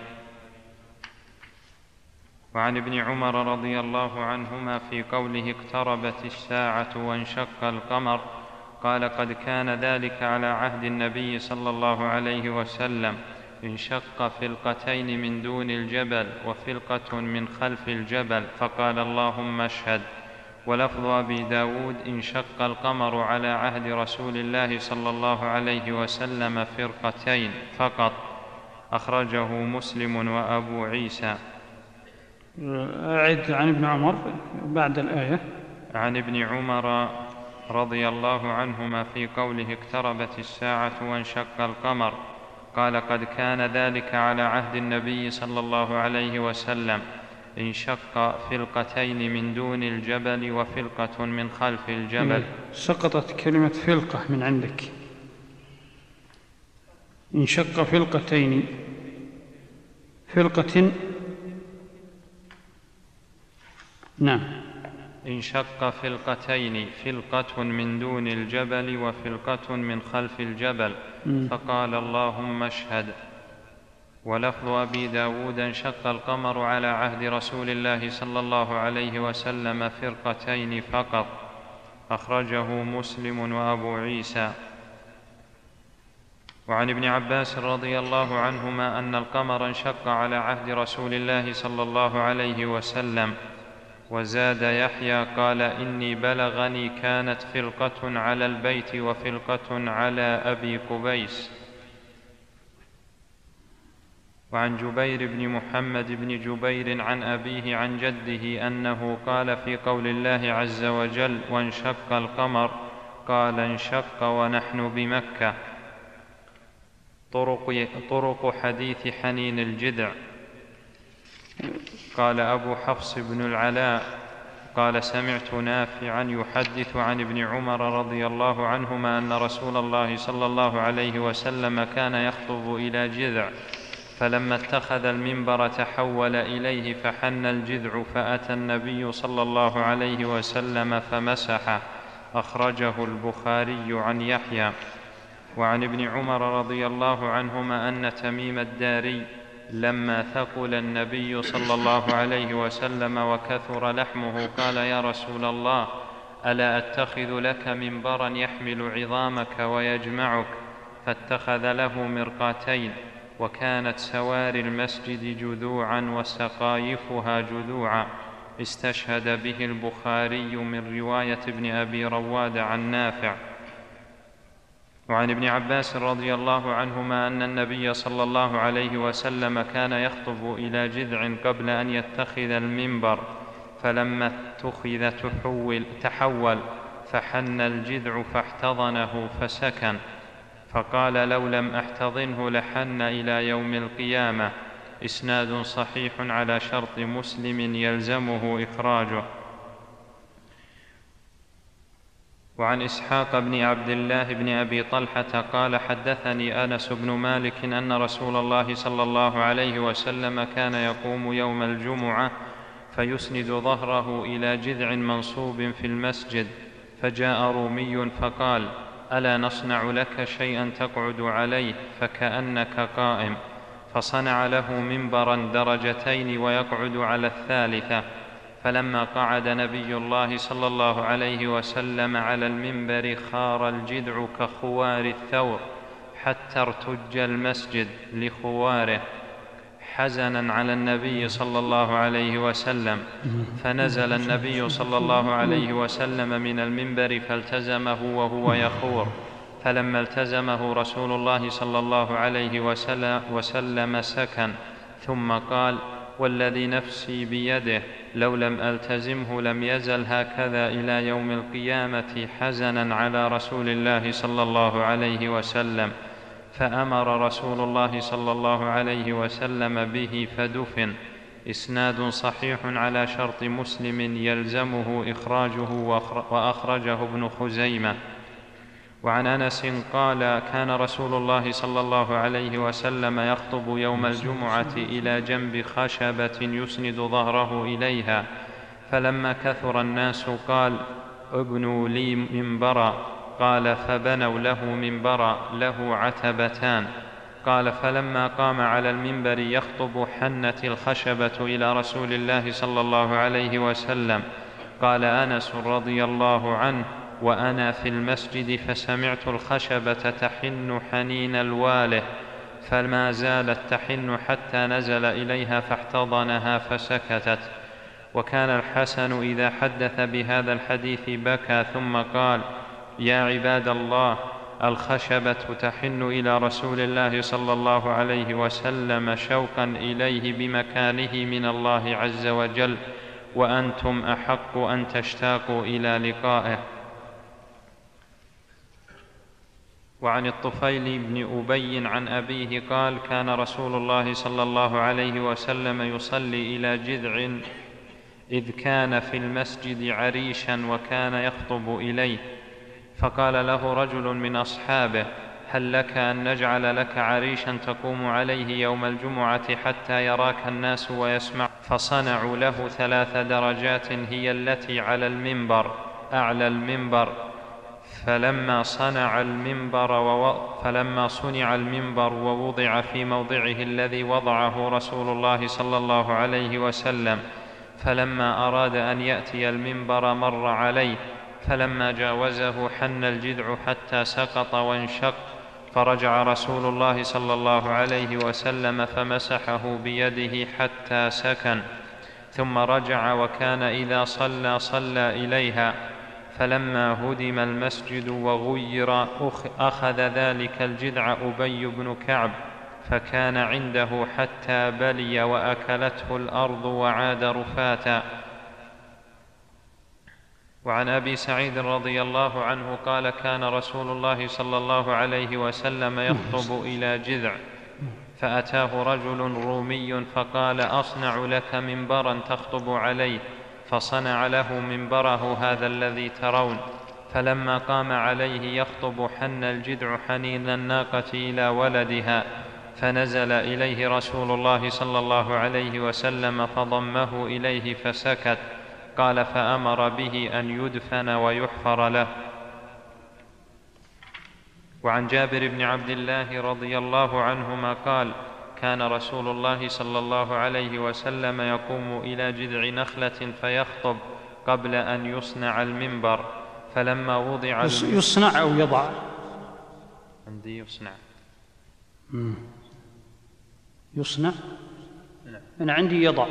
وعن ابن عمر رضي الله عنهما في قوله: اقتربت الساعة وانشق القمر، قال: قد كان ذلك على عهد النبي صلى الله عليه وسلم، انشق فلقتين من دون الجبل وفلقة من خلف الجبل، فقال: اللهم اشهد. ولفظ أبي داود: انشق القمر على عهد رسول الله صلى الله عليه وسلم فرقتين فقط. أخرجه مسلم وأبو عيسى. أعد عن ابن عمر بعد الآية. عن ابن عمر رضي الله عنهما في قوله: اقتربت الساعة وانشق القمر، قال: قد كان ذلك على عهد النبي صلى الله عليه وسلم، انشق فلقتين من دون الجبل وفلقة من خلف الجبل. سقطت كلمة فلقة من عندك. انشق فلقتين، فلقة. نعم. انشق فلقتين، فلقة من دون الجبل وفلقة من خلف الجبل، فقال: اللهم اشهد. ولفظ أبي داود: انشق القمر على عهد رسول الله صلى الله عليه وسلم فرقتين فقط. أخرجه مسلم وأبو عيسى. وعن ابن عباس رضي الله عنهما أن القمر انشق على عهد رسول الله صلى الله عليه وسلم. وزاد يحيى قال: إني بلغني كانت فلقة على البيت وفلقة على أبي قبيس. وعن جبير بن محمد بن جبير عن أبيه عن جده أنه قال في قول الله عز وجل: وانشق القمر، قال: انشق ونحن بمكة. طرق, طرق حديث حنين الجذع. قال أبو حفص بن العلاء قال: سمعت نافعا يحدث عن ابن عمر رضي الله عنهما أن رسول الله صلى الله عليه وسلم كان يخطب إلى جذع، فلما اتخذ المنبر تحول إليه فحن الجذع، فأتى النبي صلى الله عليه وسلم فمسحه. أخرجه البخاري عن يحيى. وعن ابن عمر رضي الله عنهما أن تميم الداري لما ثقل النبي صلى الله عليه وسلم وكثر لحمه قال: يا رسول الله، ألا أتخذ لك منبرا يحمل عظامك ويجمعك؟ فاتخذ له مرقاتين، وكانت سواري المسجد جذوعا وسقايفها جذوعا. استشهد به البخاري من رواية ابن أبي رواد عن نافع. وعن ابن عباس رضي الله عنهما أن النبي صلى الله عليه وسلم كان يخطب إلى جذع قبل أن يتخذ المنبر، فلما اتخذ تحول, تحول فحن الجذع فاحتضنه فسكن، فقال: لو لم أحتضنه لحن إلى يوم القيامة. إسناد صحيح على شرط مسلم يلزمه إخراجه. وعن إسحاق بن عبد الله بن أبي طلحة قال حدثني أنس بن مالك أن رسول الله صلى الله عليه وسلم كان يقوم يوم الجمعة فيسند ظهره إلى جذع منصوب في المسجد، فجاء رومي فقال: ألا نصنع لك شيئا تقعد عليه فكأنك قائم؟ فصنع له منبرا درجتين ويقعد على الثالثة. فلما قعد نبي الله صلى الله عليه وسلم على المنبر خار الجذع كخوار الثور حتى ارتج المسجد لخواره حزنا على النبي صلى الله عليه وسلم، فنزل النبي صلى الله عليه وسلم من المنبر فالتزمه وهو يخور، فلما التزمه رسول الله صلى الله عليه وسلم سكن، ثم قال: والذي نفسي بيده لو لم ألتزمه لم يزل هكذا إلى يوم القيامة حزنا على رسول الله صلى الله عليه وسلم. فأمر رسول الله صلى الله عليه وسلم به فدفن. إسناد صحيح على شرط مسلم يلزمه إخراجه وأخرجه ابن خزيمة. وعن أنس قال: كان رسول الله صلى الله عليه وسلم يخطب يوم الجمعة إلى جنب خشبة يسند ظهره إليها، فلما كثر الناس قال: ابنوا لي منبرا. قال: فبنوا له منبرا له عتبتان. قال: فلما قام على المنبر يخطب حنت الخشبة إلى رسول الله صلى الله عليه وسلم. قال أنس رضي الله عنه: وأنا في المسجد فسمعت الخشبة تحن حنين الواله، فما زالت تحن حتى نزل إليها فاحتضنها فسكتت. وكان الحسن إذا حدث بهذا الحديث بكى ثم قال: يا عباد الله، الخشبة تحن إلى رسول الله صلى الله عليه وسلم شوقا إليه بمكانه من الله عز وجل، وأنتم أحق أن تشتاقوا إلى لقائه. وعن الطفيل بن أبي عن أبيه قال: كان رسول الله صلى الله عليه وسلم يصلي إلى جذع إذ كان في المسجد عريشا وكان يخطب إليه، فقال له رجل من أصحابه: هل لك أن نجعل لك عريشا تقوم عليه يوم الجمعة حتى يراك الناس ويسمع؟ فصنعوا له ثلاث درجات هي التي على المنبر أعلى المنبر. فلما صنع المنبر وو... فلما صنع المنبر ووضع في موضعه الذي وضعه رسول الله صلى الله عليه وسلم، فلما أراد أن يأتي المنبر مر عليه، فلما جاوزه حن الجذع حتى سقط وانشق، فرجع رسول الله صلى الله عليه وسلم فمسحه بيده حتى سكن، ثم رجع وكان إذا صلى صلى إليها. فلما هدم المسجد وغير أخذ ذلك الجذع أبي بن كعب فكان عنده حتى بلي وأكلته الأرض وعاد رفاتا. وعن أبي سعيد رضي الله عنه قال: كان رسول الله صلى الله عليه وسلم يخطب إلى جذع، فأتاه رجل رومي فقال: أصنع لك منبرا تخطب عليه، فصنع له منبره هذا الذي ترون. فلما قام عليه يخطب حن الجذع حنين الناقة إلى ولدها، فنزل إليه رسول الله صلى الله عليه وسلم فضمه إليه فسكت. قال: فأمر به أن يدفن ويحفر له. وعن جابر بن عبد الله رضي الله عنهما قال: كان رسول الله صلى الله عليه وسلم يقوم إلى جذع نخلة فيخطب قبل أن يصنع المنبر، فلما وضع يصنع أو يضع؟ عندي يصنع. مم. يصنع؟ أنا عندي يضع.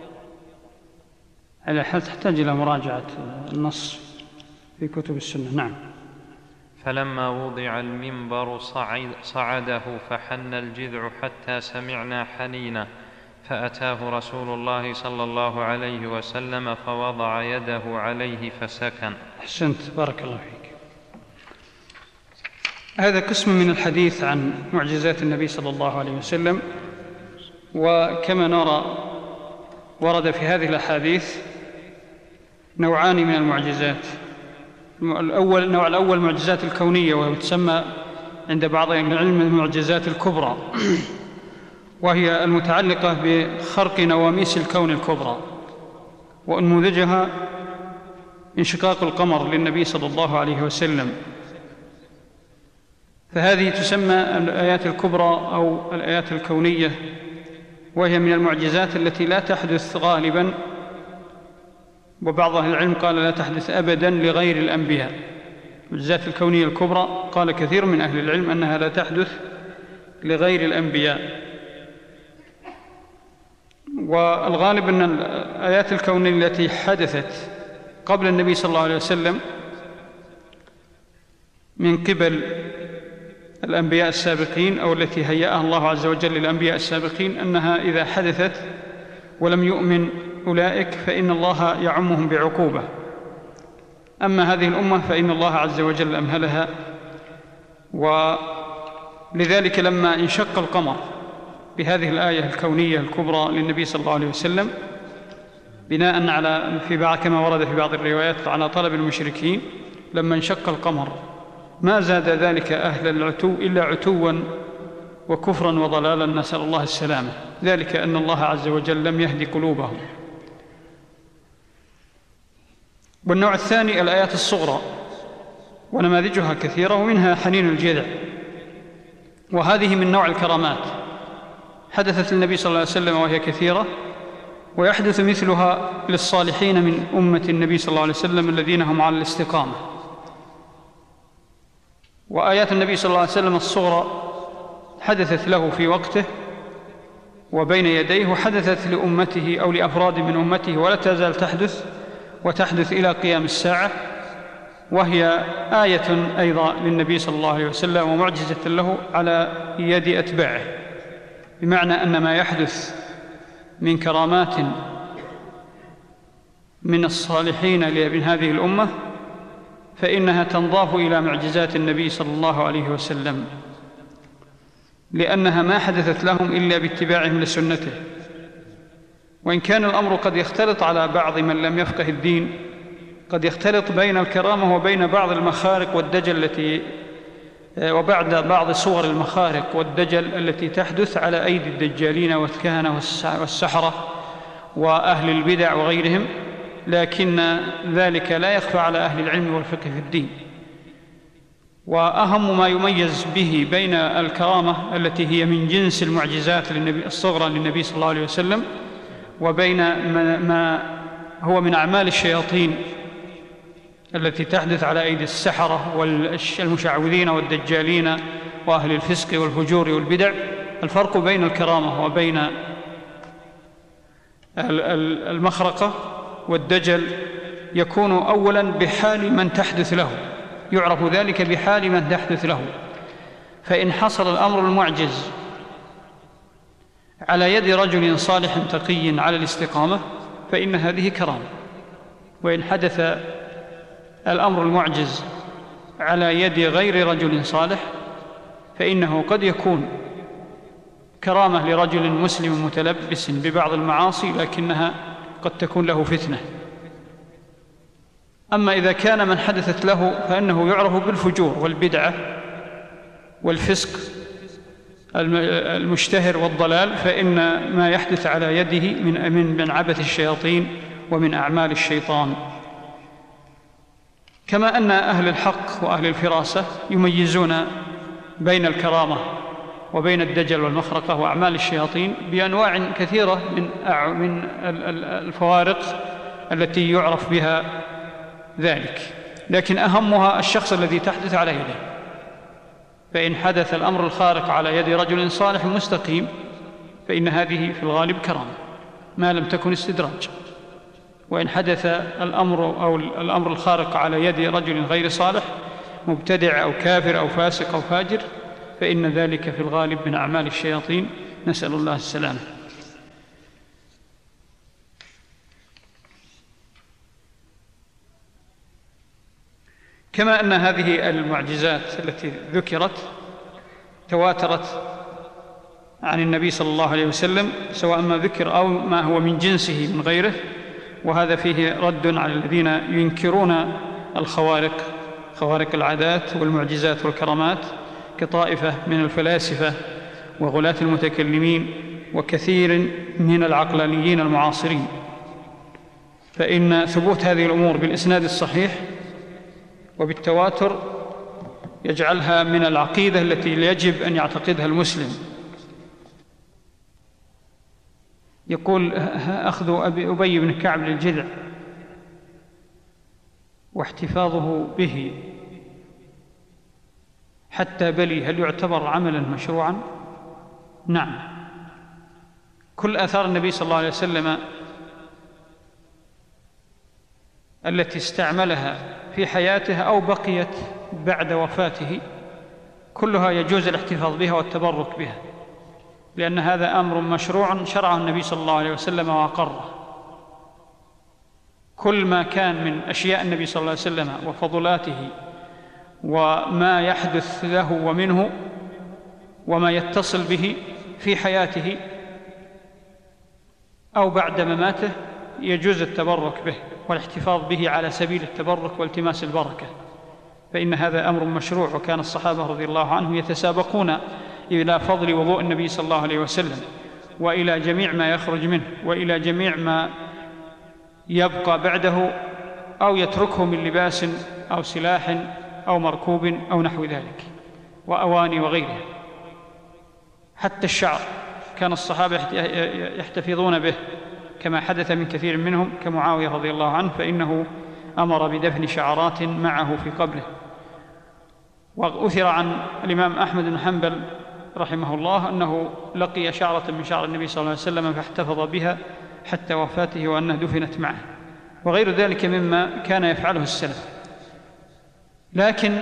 على حال تحتاج إلى مراجعة النص في كتب السنة. نعم. فلما وضع المنبر صعد صعده فحن الجذع حتى سمعنا حنينه، فأتاه رسول الله صلى الله عليه وسلم فوضع يده عليه فسكن. أحسنت، بارك الله فيك. هذا قسم من الحديث عن معجزات النبي صلى الله عليه وسلم، وكما نرى ورد في هذه الأحاديث نوعان من المعجزات. الأول النوع الأول المعجزات الكونية، وهي تسمى عند بعض أهل العلم المعجزات الكبرى، وهي المتعلقة بخرق نواميس الكون الكبرى، وأنموذجها انشقاق القمر للنبي صلى الله عليه وسلم. فهذه تسمى الآيات الكبرى أو الآيات الكونية، وهي من المعجزات التي لا تحدث غالباً، وبعض أهل العلم قال لا تحدث أبداً لغير الأنبياء. المعجزات الكونية الكبرى قال كثير من أهل العلم أنها لا تحدث لغير الأنبياء، والغالب أن الآيات الكونية التي حدثت قبل النبي صلى الله عليه وسلم من قبل الأنبياء السابقين، أو التي هيأها الله عز وجل للأنبياء السابقين، أنها إذا حدثت ولم يؤمن أولئك فإن الله يعمهم بعقوبة. أما هذه الأمة فإن الله عز وجل أمهلها، ولذلك لما انشق القمر بهذه الآية الكونية الكبرى للنبي صلى الله عليه وسلم، بناء على في بعض كما ورد في بعض الروايات على طلب المشركين، لما انشق القمر ما زاد ذلك أهل العتو إلا عتوا وكفرا وضلالا، نسأل الله السلامة، ذلك أن الله عز وجل لم يهدي قلوبهم. والنوع الثاني الآيات الصغرى، ونماذجها كثيرة، ومنها حنين الجذع، وهذه من نوع الكرامات حدثت للنبي صلى الله عليه وسلم وهي كثيرة، ويحدث مثلها للصالحين من أمة النبي صلى الله عليه وسلم الذين هم على الاستقامة. وآيات النبي صلى الله عليه وسلم الصغرى حدثت له في وقته وبين يديه، وحدثت لأمته أو لأفراد من أمته، ولا تزال تحدث وتحدث إلى قيام الساعة، وهي آية أيضا للنبي صلى الله عليه وسلم ومعجزة له على يد أتباعه، بمعنى أن ما يحدث من كرامات من الصالحين من هذه الأمة فإنها تنضاف إلى معجزات النبي صلى الله عليه وسلم، لأنها ما حدثت لهم إلا باتباعهم لسنته. وإن كان الأمر قد يختلط على بعض من لم يفقه الدين، قد يختلط بين الكرامة وبين بعض المخارق والدجل التي وبعد بعض صور المخارق والدجل التي تحدث على أيدي الدجالين والكهنة والسحرة وأهل البدع وغيرهم، لكن ذلك لا يخفى على أهل العلم والفقه في الدين. وأهم ما يميز به بين الكرامة التي هي من جنس المعجزات للنبي الصغرى للنبي صلى الله عليه وسلم وبين ما هو من أعمال الشياطين التي تحدث على أيدي السحرة والمشعوذين والدجالين وأهل الفسق والفجور والبدع، الفرق بين الكرامة وبين المخرقة والدجل يكون أولاً بحال من تحدث له، يعرف ذلك بحال من تحدث له. فإن حصل الأمر المعجز على يد رجل صالح تقي على الاستقامة فإن هذه كرامة، وإن حدث الأمر المعجز على يد غير رجل صالح فإنه قد يكون كرامة لرجل مسلم متلبس ببعض المعاصي، لكنها قد تكون له فتنة. أما إذا كان من حدثت له فإنه يعرف بالفجور والبدعة والفسق المشتهر والضلال، فإن ما يحدث على يده من من عبث الشياطين ومن أعمال الشيطان. كما أن أهل الحق وأهل الفراسة يميزون بين الكرامة وبين الدجل والمخرقة وأعمال الشياطين بأنواع كثيرة من من الفوارق التي يعرف بها ذلك، لكن أهمها الشخص الذي تحدث على يده. فإن حدث الأمر الخارق على يد رجل صالح مستقيم فإن هذه في الغالب كرامة ما لم تكن استدراج. وإن حدث الأمر أو الأمر الخارق على يد رجل غير صالح مبتدع أو كافر أو فاسق أو فاجر فإن ذلك في الغالب من أعمال الشياطين، نسأل الله السلامة. كما أن هذه المعجزات التي ذكرت تواترت عن النبي صلى الله عليه وسلم، سواء ما ذكر أو ما هو من جنسه من غيره، وهذا فيه رد على الذين ينكرون الخوارق، خوارق العادات والمعجزات والكرامات، كطائفة من الفلاسفة وغلاة المتكلمين وكثير من العقلانيين المعاصرين. فإن ثبوت هذه الأمور بالإسناد الصحيح وبالتواتر يجعلها من العقيدة التي يجب أن يعتقدها المسلم. يقول: أخذ أبي بن كعب للجذع واحتفاظه به حتى بلي، هل يعتبر عملا مشروعا؟ نعم، كل آثار النبي صلى الله عليه وسلم التي استعملها في حياته أو بقيت بعد وفاته كلها يجوز الاحتفاظ بها والتبرك بها، لأن هذا أمر مشروع شرعه النبي صلى الله عليه وسلم وأقره. كل ما كان من أشياء النبي صلى الله عليه وسلم وفضلاته وما يحدث له ومنه وما يتصل به في حياته أو بعد مماته يجوز التبرك به والاحتفاظ به على سبيل التبرك والتماس البركة، فإن هذا أمر مشروع. وكان الصحابة رضي الله عنهم يتسابقون إلى فضل وضوء النبي صلى الله عليه وسلم وإلى جميع ما يخرج منه وإلى جميع ما يبقى بعده أو يتركه من لباس أو سلاح أو مركوب أو نحو ذلك وأواني وغيرها. حتى الشعر كان الصحابة يحتفظون به، كما حدث من كثير منهم كمعاوية رضي الله عنه، فإنه أمر بدفن شعرات معه في قبره. وأثر عن الإمام أحمد بن حنبل رحمه الله أنه لقي شعرة من شعر النبي صلى الله عليه وسلم فاحتفظ بها حتى وفاته وأنها دفنت معه، وغير ذلك مما كان يفعله السلف. لكن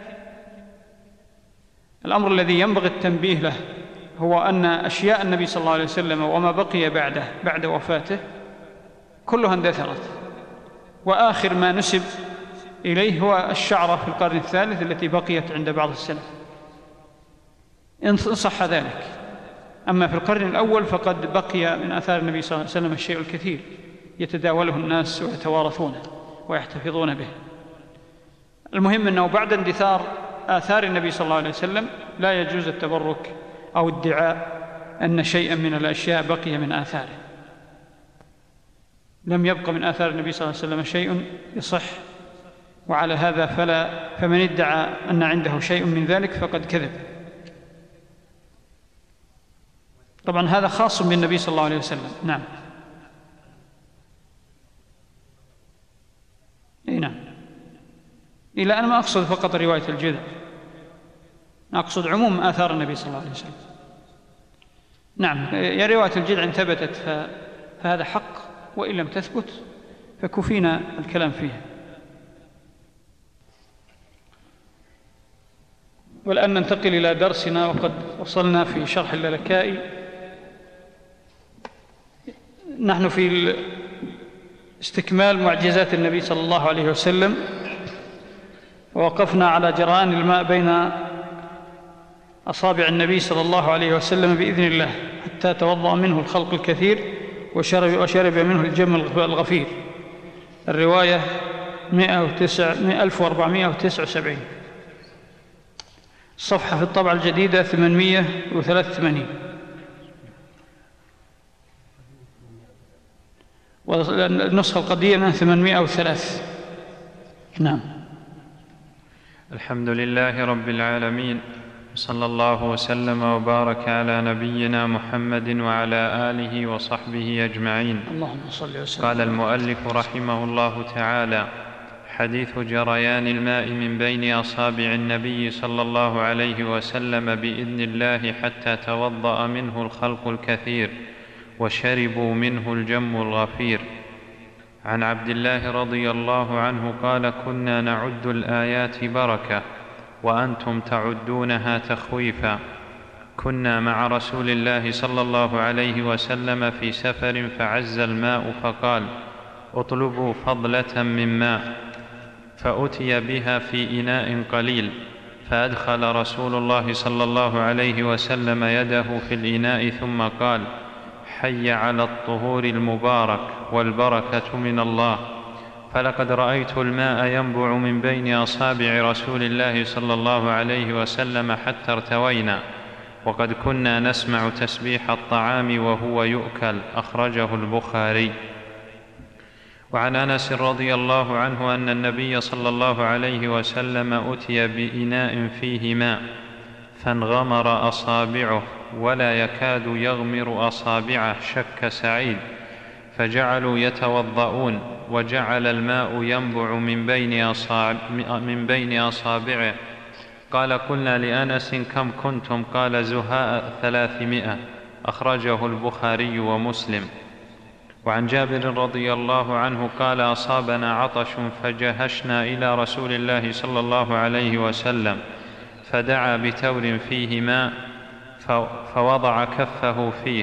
الأمر الذي ينبغي التنبيه له هو أن أشياء النبي صلى الله عليه وسلم وما بقي بعده بعد وفاته كلها اندثرت، وآخر ما نسب إليه هو الشعرة في القرن الثالث التي بقيت عند بعض السلف، إن صح ذلك. أما في القرن الأول فقد بقي من آثار النبي صلى الله عليه وسلم الشيء الكثير يتداوله الناس ويتوارثونه ويحتفظون به. المهم أنه بعد اندثار آثار النبي صلى الله عليه وسلم لا يجوز التبرك أو ادعاء أن شيئا من الأشياء بقي من آثاره. لم يبق من آثار النبي صلى الله عليه وسلم شيء يصح، وعلى هذا فلا فمن ادعى أن عنده شيء من ذلك فقد كذب. طبعا هذا خاص بالنبي صلى الله عليه وسلم. نعم. اي نعم. إلا أنا ما أقصد فقط رواية الجذع، أقصد عموم آثار النبي صلى الله عليه وسلم. نعم، يا رواية الجذع إن ثبتت فهذا حق، وإن لم تثبت فكفينا الكلام فيها. والآن ننتقل إلى درسنا، وقد وصلنا في شرح اللالكائي. نحن في استكمال معجزات النبي صلى الله عليه وسلم، ووقفنا على جريان الماء بين أصابع النبي صلى الله عليه وسلم بإذن الله حتى توضأ منه الخلق الكثير وشرب, وشرب منه الجم الغفير. الرواية ألف وأربعمائة وتسعة وسبعين، الصفحة في الطبعة الجديدة ثمانمائة وثلاثة وثمانين، والنسخة القديمة ثمانمائة وثلاثة. نعم. الحمد لله رب العالمين، صلى الله وسلم وبارك على نبينا محمد وعلى آله وصحبه أجمعين. اللهم صل وسلم. قال المؤلف رحمه الله تعالى: حديث جريان الماء من بين أصابع النبي صلى الله عليه وسلم بإذن الله حتى توضأ منه الخلق الكثير وشربوا منه الجم الغفير. عن عبد الله رضي الله عنه قال: كنا نعد الآيات بركة وأنتم تعدونها تخويفا. كنا مع رسول الله صلى الله عليه وسلم في سفر فعز الماء فقال: اطلبوا فضلة من ماء، فأتي بها في إناء قليل، فأدخل رسول الله صلى الله عليه وسلم يده في الإناء ثم قال: حي على الطهور المبارك والبركة من الله. فلقد رأيت الماء ينبع من بين أصابع رسول الله صلى الله عليه وسلم حتى ارتوينا، وقد كنا نسمع تسبيح الطعام وهو يؤكل. أخرجه البخاري. وعن أنس رضي الله عنه أن النبي صلى الله عليه وسلم أتي بإناء فيه ماء فانغمر أصابعه ولا يكاد يغمر أصابعه، شك سعيد، فجعلوا يتوضؤون وجعل الماء ينبع من بين أصابع من بين أصابعه. قال: قلنا لأنس: كم كنتم؟ قال: زهاء ثلاثمائة. أخرجه البخاري ومسلم. وعن جابر رضي الله عنه قال: أصابنا عطش فجهشنا إلى رسول الله صلى الله عليه وسلم فدعا بتور فيه ماء فوضع كفه فيه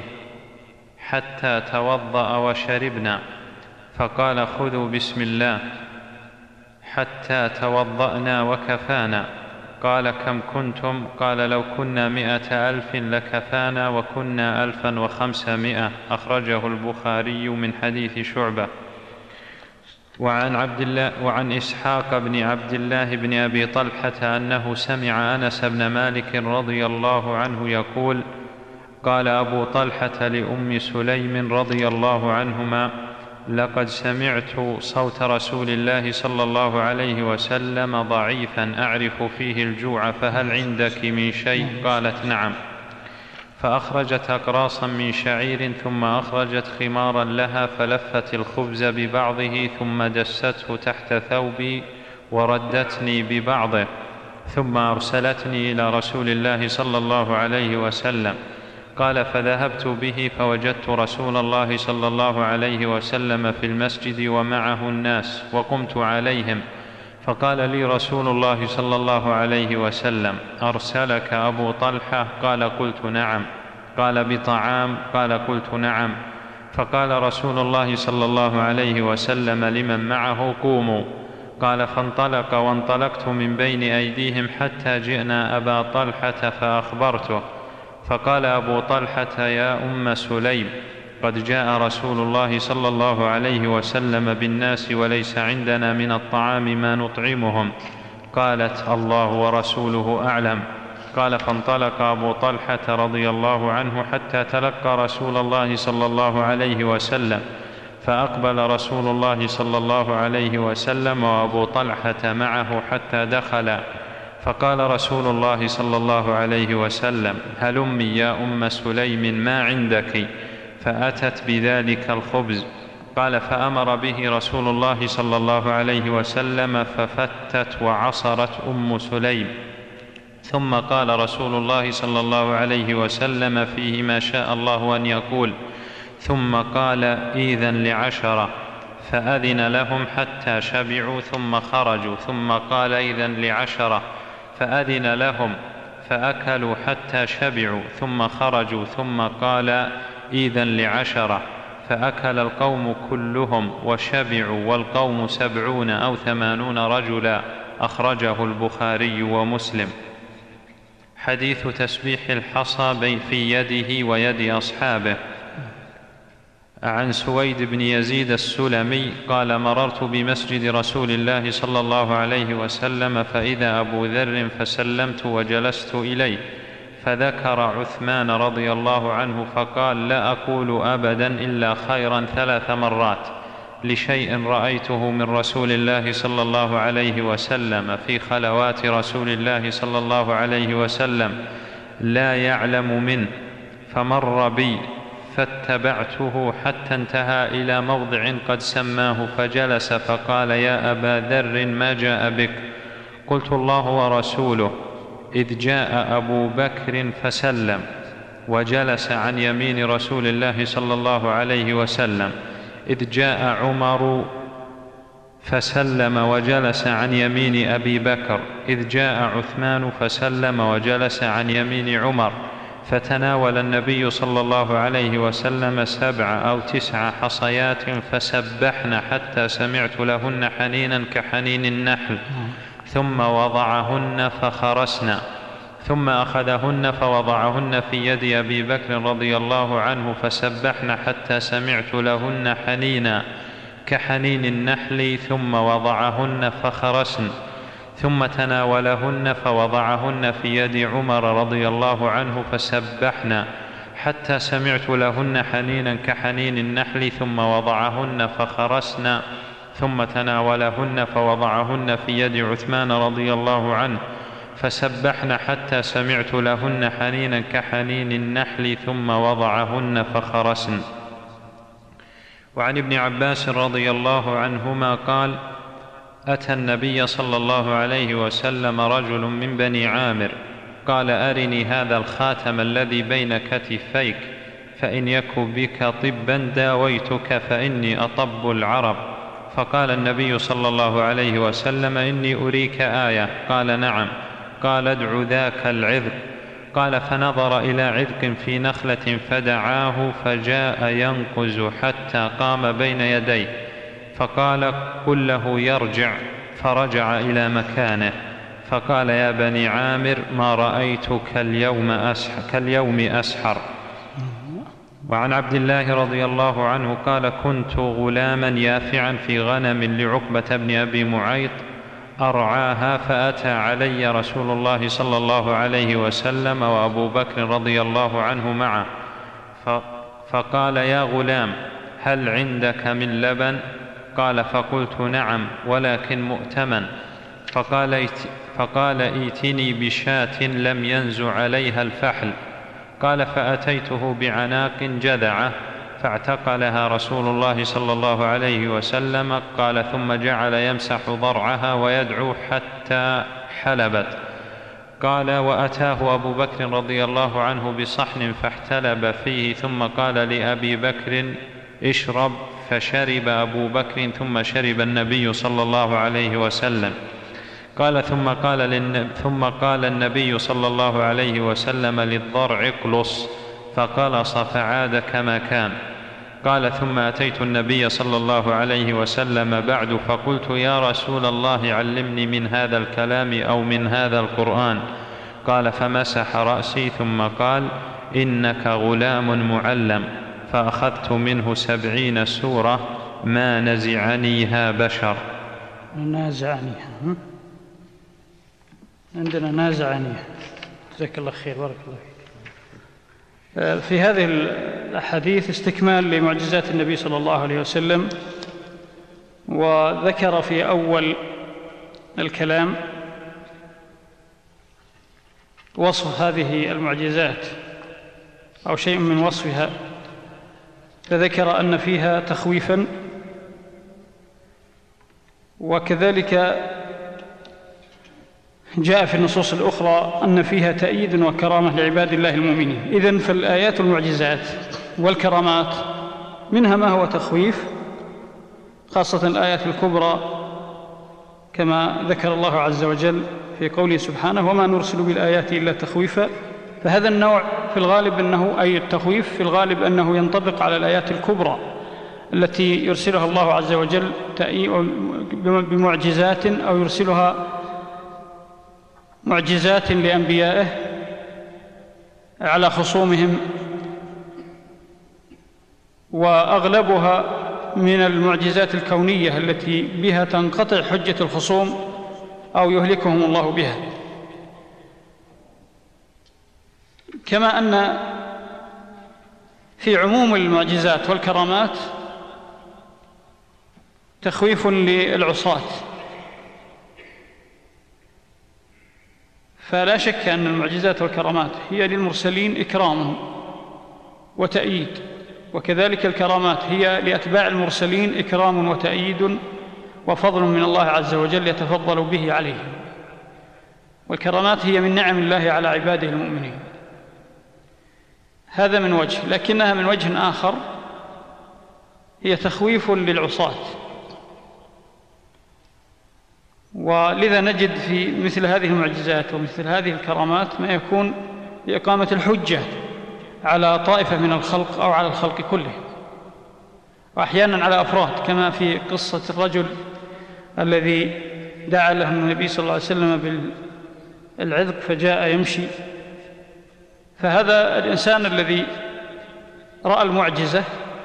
حتى توضأ وشربنا، فقال: خذوا بسم الله، حتى توضأنا وكفانا. قال: كم كنتم؟ قال: لو كنا مائة ألف لكفانا، وكنا ألفا وخمسمائة. أخرجه البخاري من حديث شعبة. وعن, عبد الله وعن إسحاق بن عبد الله بن أبي طلحة أنه سمع أنس بن مالك رضي الله عنه يقول: قال أبو طلحة لأم سليم رضي الله عنهما: لقد سمعت صوت رسول الله صلى الله عليه وسلم ضعيفا أعرف فيه الجوع، فهل عندك من شيء؟ قالت: نعم. فأخرجت أقراصا من شعير ثم أخرجت خمارا لها فلفت الخبز ببعضه ثم دسته تحت ثوبي وردتني ببعضه، ثم أرسلتني إلى رسول الله صلى الله عليه وسلم. قال: فذهبت به فوجدت رسول الله صلى الله عليه وسلم في المسجد ومعه الناس، وقمت عليهم، فقال لي رسول الله صلى الله عليه وسلم: أرسلك أبو طلحة؟ قال: قلت نعم. قال: بطعام؟ قال: قلت نعم. فقال رسول الله صلى الله عليه وسلم لمن معه: قوموا. قال: فانطلق وانطلقت من بين أيديهم حتى جئنا أبا طلحة فأخبرته، فقال أبو طلحة: يا أم سليم، قد جاء رسول الله صلى الله عليه وسلم بالناس وليس عندنا من الطعام ما نطعمهم. قالت: الله ورسوله أعلم. قال: فانطلق أبو طلحة رضي الله عنه حتى تلقى رسول الله صلى الله عليه وسلم، فأقبل رسول الله صلى الله عليه وسلم وأبو طلحة معه حتى دخل، فقال رسول الله صلى الله عليه وسلم: هلمي يا أم سليم، ما عندك؟ فأتت بذلك الخبز. قال: فأمر به رسول الله صلى الله عليه وسلم ففتت وعصرت أم سليم، ثم قال رسول الله صلى الله عليه وسلم فيه ما شاء الله أن يقول، ثم قال: إذن لعشرة، فأذن لهم حتى شبعوا ثم خرجوا، ثم قال: إذن لعشرة، فأذن لهم فأكلوا حتى شبعوا ثم خرجوا، ثم قال: إذن لعشرة، فأكل القوم كلهم وشبعوا، والقوم سبعون أو ثمانون رجلا. أخرجه البخاري ومسلم. حديث تسبيح الحصى في يده ويد أصحابه. عن سويد بن يزيد السلمي قال: مررت بمسجد رسول الله صلى الله عليه وسلم فإذا أبو ذر فسلمت وجلست إليه، فذكر عثمان رضي الله عنه فقال: لا أقول أبدا إلا خيرا ثلاث مرات لشيء رأيته من رسول الله صلى الله عليه وسلم في خلوات رسول الله صلى الله عليه وسلم لا يعلم منه، فمر بي فاتبعته حتى انتهى إلى موضع قد سماه فجلس، فقال: يا أبا ذر، ما جاء بك؟ قلت: الله ورسوله. إذ جاء أبو بكر فسلم وجلس عن يمين رسول الله صلى الله عليه وسلم، إذ جاء عمر فسلم وجلس عن يمين أبي بكر، إذ جاء عثمان فسلم وجلس عن يمين عمر، فتناول النبي صلى الله عليه وسلم سبع أو تسع حصيات فسبحن حتى سمعت لهن حنينا كحنين النحل، ثم وضعهن فخرسن، ثم أخذهن فوضعهن في يد أبي بكر رضي الله عنه فسبحن حتى سمعت لهن حنينا كحنين النحل، ثم وضعهن فخرسن، ثم تناولهن فوضعهن في يد عمر رضي الله عنه فسبحن حتى سمعت لهن حنينا كحنين النحل، ثم وضعهن فخرسن، ثم تناولهن فوضعهن في يد عثمان رضي الله عنه فسبحن حتى سمعت لهن حنينا كحنين النحل، ثم وضعهن فخرسن. وعن ابن عباس رضي الله عنهما قال: أتى النبي صلى الله عليه وسلم رجل من بني عامر قال: أرني هذا الخاتم الذي بين كتفيك، فإن يك بك طبا داويتك، فإني أطب العرب. فقال النبي صلى الله عليه وسلم: إني أريك آية. قال: نعم. قال: ادع ذاك العذق. قال: فنظر إلى عذق في نخلة فدعاه، فجاء ينقز حتى قام بين يديه، فقال: قل له يرجع، فرجع إلى مكانه. فقال: يا بني عامر ما رأيت كاليوم أسحر, كاليوم أسحر. وعن عبد الله رضي الله عنه قال: كنت غلاما يافعا في غنم لعقبة بن أبي معيط أرعاها، فأتى علي رسول الله صلى الله عليه وسلم وأبو بكر رضي الله عنه معه، فقال: يا غلام هل عندك من لبن؟ قال: فقلت: نعم، ولكن مؤتمن. فقال: فقال: ائتني بشاة لم ينز عليها الفحل. قال: فأتيته بعناق جذعة فاعتقلها رسول الله صلى الله عليه وسلم. قال: ثم جعل يمسح ضرعها ويدعو حتى حلبت. قال: وأتاه أبو بكر رضي الله عنه بصحن فاحتلب فيه، ثم قال لأبي بكر: اشرب. فشرب أبو بكر، ثم شرب النبي صلى الله عليه وسلم. قال: ثم قال, للنب... ثم قال النبي صلى الله عليه وسلم للضرع: اقلص، فقلص فعاد كما كان. قال: ثم أتيت النبي صلى الله عليه وسلم بعد فقلت: يا رسول الله علمني من هذا الكلام أو من هذا القرآن. قال: فمسح رأسي ثم قال: إنك غلام معلم. فأخذت منه سبعين سورة ما نزعنيها بشر. نازعنيها عندنا نازعنيها. جزاك الله خير، بارك الله فيك. في هذه الأحاديث استكمال لمعجزات النبي صلى الله عليه وسلم، وذكر في أول الكلام وصف هذه المعجزات أو شيء من وصفها، فذكر أن فيها تخويفا، وكذلك جاء في النصوص الأخرى أن فيها تأييد وكرامة لعباد الله المؤمنين. إذن فالآيات والمعجزات والكرامات منها ما هو تخويف، خاصة الآيات الكبرى كما ذكر الله عز وجل في قوله سبحانه: وما نرسل بالآيات إلا تخويفا. فهذا النوع في الغالب أنه أي التخويف في الغالب أنه ينطبق على الآيات الكبرى التي يرسلها الله عز وجل بمعجزات، أو يرسلها معجزات لأنبيائه على خصومهم، وأغلبها من المعجزات الكونية التي بها تنقطع حجة الخصوم أو يهلكهم الله بها. كما أن في عموم المعجزات والكرامات تخويف للعصاة، فلا شك أن المعجزات والكرامات هي للمرسلين إكرام وتأييد، وكذلك الكرامات هي لأتباع المرسلين إكرام وتأييد وفضل من الله عز وجل يتفضل به عليهم. والكرامات هي من نعم الله على عباده المؤمنين. هذا من وجه، لكنها من وجه آخر هي تخويف للعصاة، ولذا نجد في مثل هذه المعجزات ومثل هذه الكرامات ما يكون لإقامة الحجة على طائفة من الخلق أو على الخلق كله، وأحيانا على أفراد، كما في قصة الرجل الذي دعا له النبي صلى الله عليه وسلم بالعذق فجاء يمشي. فهذا الإنسان الذي رأى المعجزة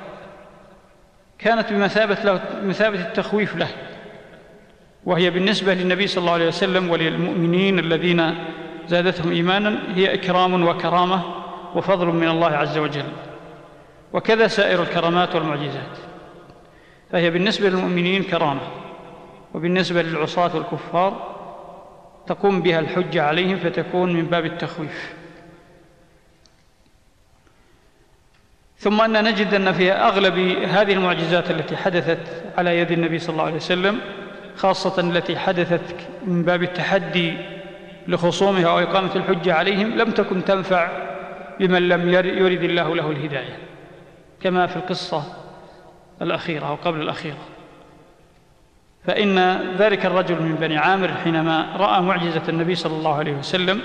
كانت بمثابة له بمثابة التخويف له، وهي بالنسبة للنبي صلى الله عليه وسلم وللمؤمنين الذين زادتهم إيمانا هي إكرام وكرامة وفضل من الله عز وجل، وكذا سائر الكرامات والمعجزات، فهي بالنسبة للمؤمنين كرامة، وبالنسبة للعصاة والكفار تقوم بها الحجة عليهم فتكون من باب التخويف. ثم أن نجد أن في أغلب هذه المعجزات التي حدثت على يد النبي صلى الله عليه وسلم، خاصة التي حدثت من باب التحدي لخصومها وإقامة الحجة عليهم، لم تكن تنفع بمن لم يرد الله له الهداية، كما في القصة الأخيرة أو قبل الأخيرة. فإن ذلك الرجل من بني عامر حينما رأى معجزة النبي صلى الله عليه وسلم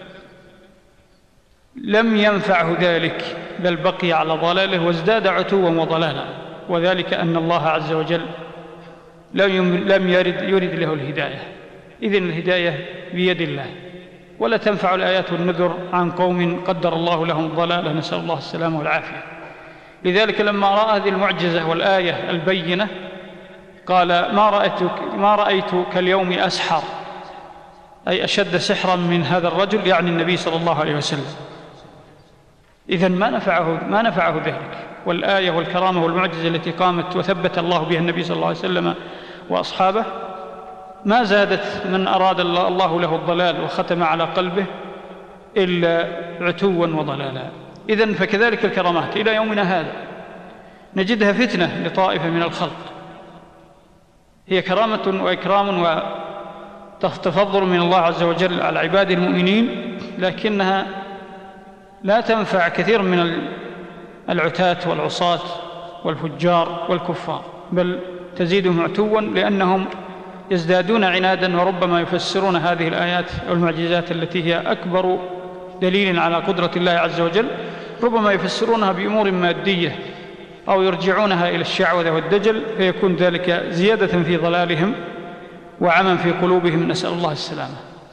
لم ينفعه ذلك، بل بقي على ضلاله وازداد عتوا وضلالا، وذلك أن الله عز وجل لم يرد, يرد له الهداية. إذن الهداية بيد الله، ولا تنفع الآيات والنذر عن قوم قدر الله لهم الضلالة، نسأل الله السلامة والعافية. لذلك لما رأى هذه المعجزة والآية البينة قال ما رأيت, ما رأيت كاليوم أسحر، أي أشد سحرا من هذا الرجل، يعني النبي صلى الله عليه وسلم. إذن ما نفعه, ما نفعه ذلك، والآية والكرامة والمعجزة التي قامت وثبت الله بها النبي صلى الله عليه وسلم وأصحابه ما زادت من أراد الله له الضلال وختم على قلبه إلا عتوا وضلالا. إذن فكذلك الكرامات إلى يومنا هذا نجدها فتنة لطائفة من الخلق، هي كرامة وإكرام وتفضل من الله عز وجل على عباد المؤمنين، لكنها لا تنفع كثير من العتاة والعصاة والفجار والكفار، بل تزيدهم عتوا لأنهم يزدادون عنادا، وربما يفسرون هذه الآيات والمعجزات التي هي أكبر دليل على قدرة الله عز وجل، ربما يفسرونها بأمور مادية أو يرجعونها إلى الشعوذة والدجل، فيكون ذلك زيادة في ضلالهم وعمى في قلوبهم، نسأل الله السلامة.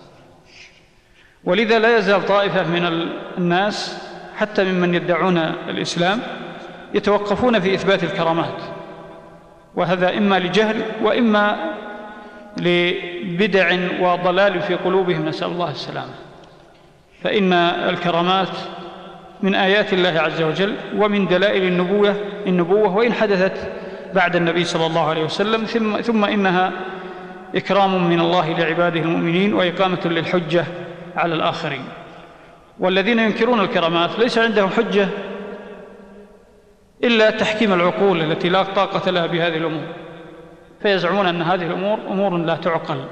ولذا لا يزال طائفة من الناس حتى ممن يدعون الإسلام يتوقفون في إثبات الكرامات، وهذا إما لجهل وإما لبدع وضلال في قلوبهم، نسأل الله السلامة. فإن الكرامات من آيات الله عز وجل ومن دلائل النبوة, النبوة وإن حدثت بعد النبي صلى الله عليه وسلم، ثم, ثم إنها إكرام من الله لعباده المؤمنين وإقامة للحجة على الآخرين. والذين ينكرون الكرامات ليس عندهم حجة إلا تحكيم العقول التي لا طاقة لها بهذه الأمور، فيزعمون أن هذه الأمور أمور لا تعقل،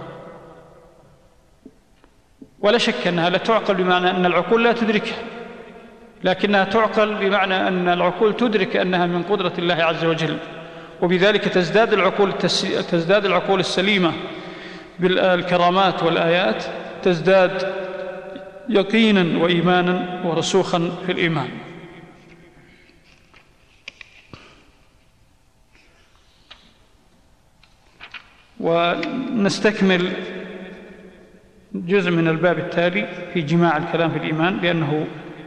ولا شك أنها لا تعقل بمعنى أن العقول لا تدركها، لكنها تعقل بمعنى أن العقول تدرك أنها من قدرة الله عز وجل، وبذلك تزداد العقول, تزداد العقول السليمة بالكرامات والآيات، تزداد يقينا وإيمانا ورسوخا في الإيمان. ونستكمل جزء من الباب التالي في جماع الكلام في الإيمان لأنه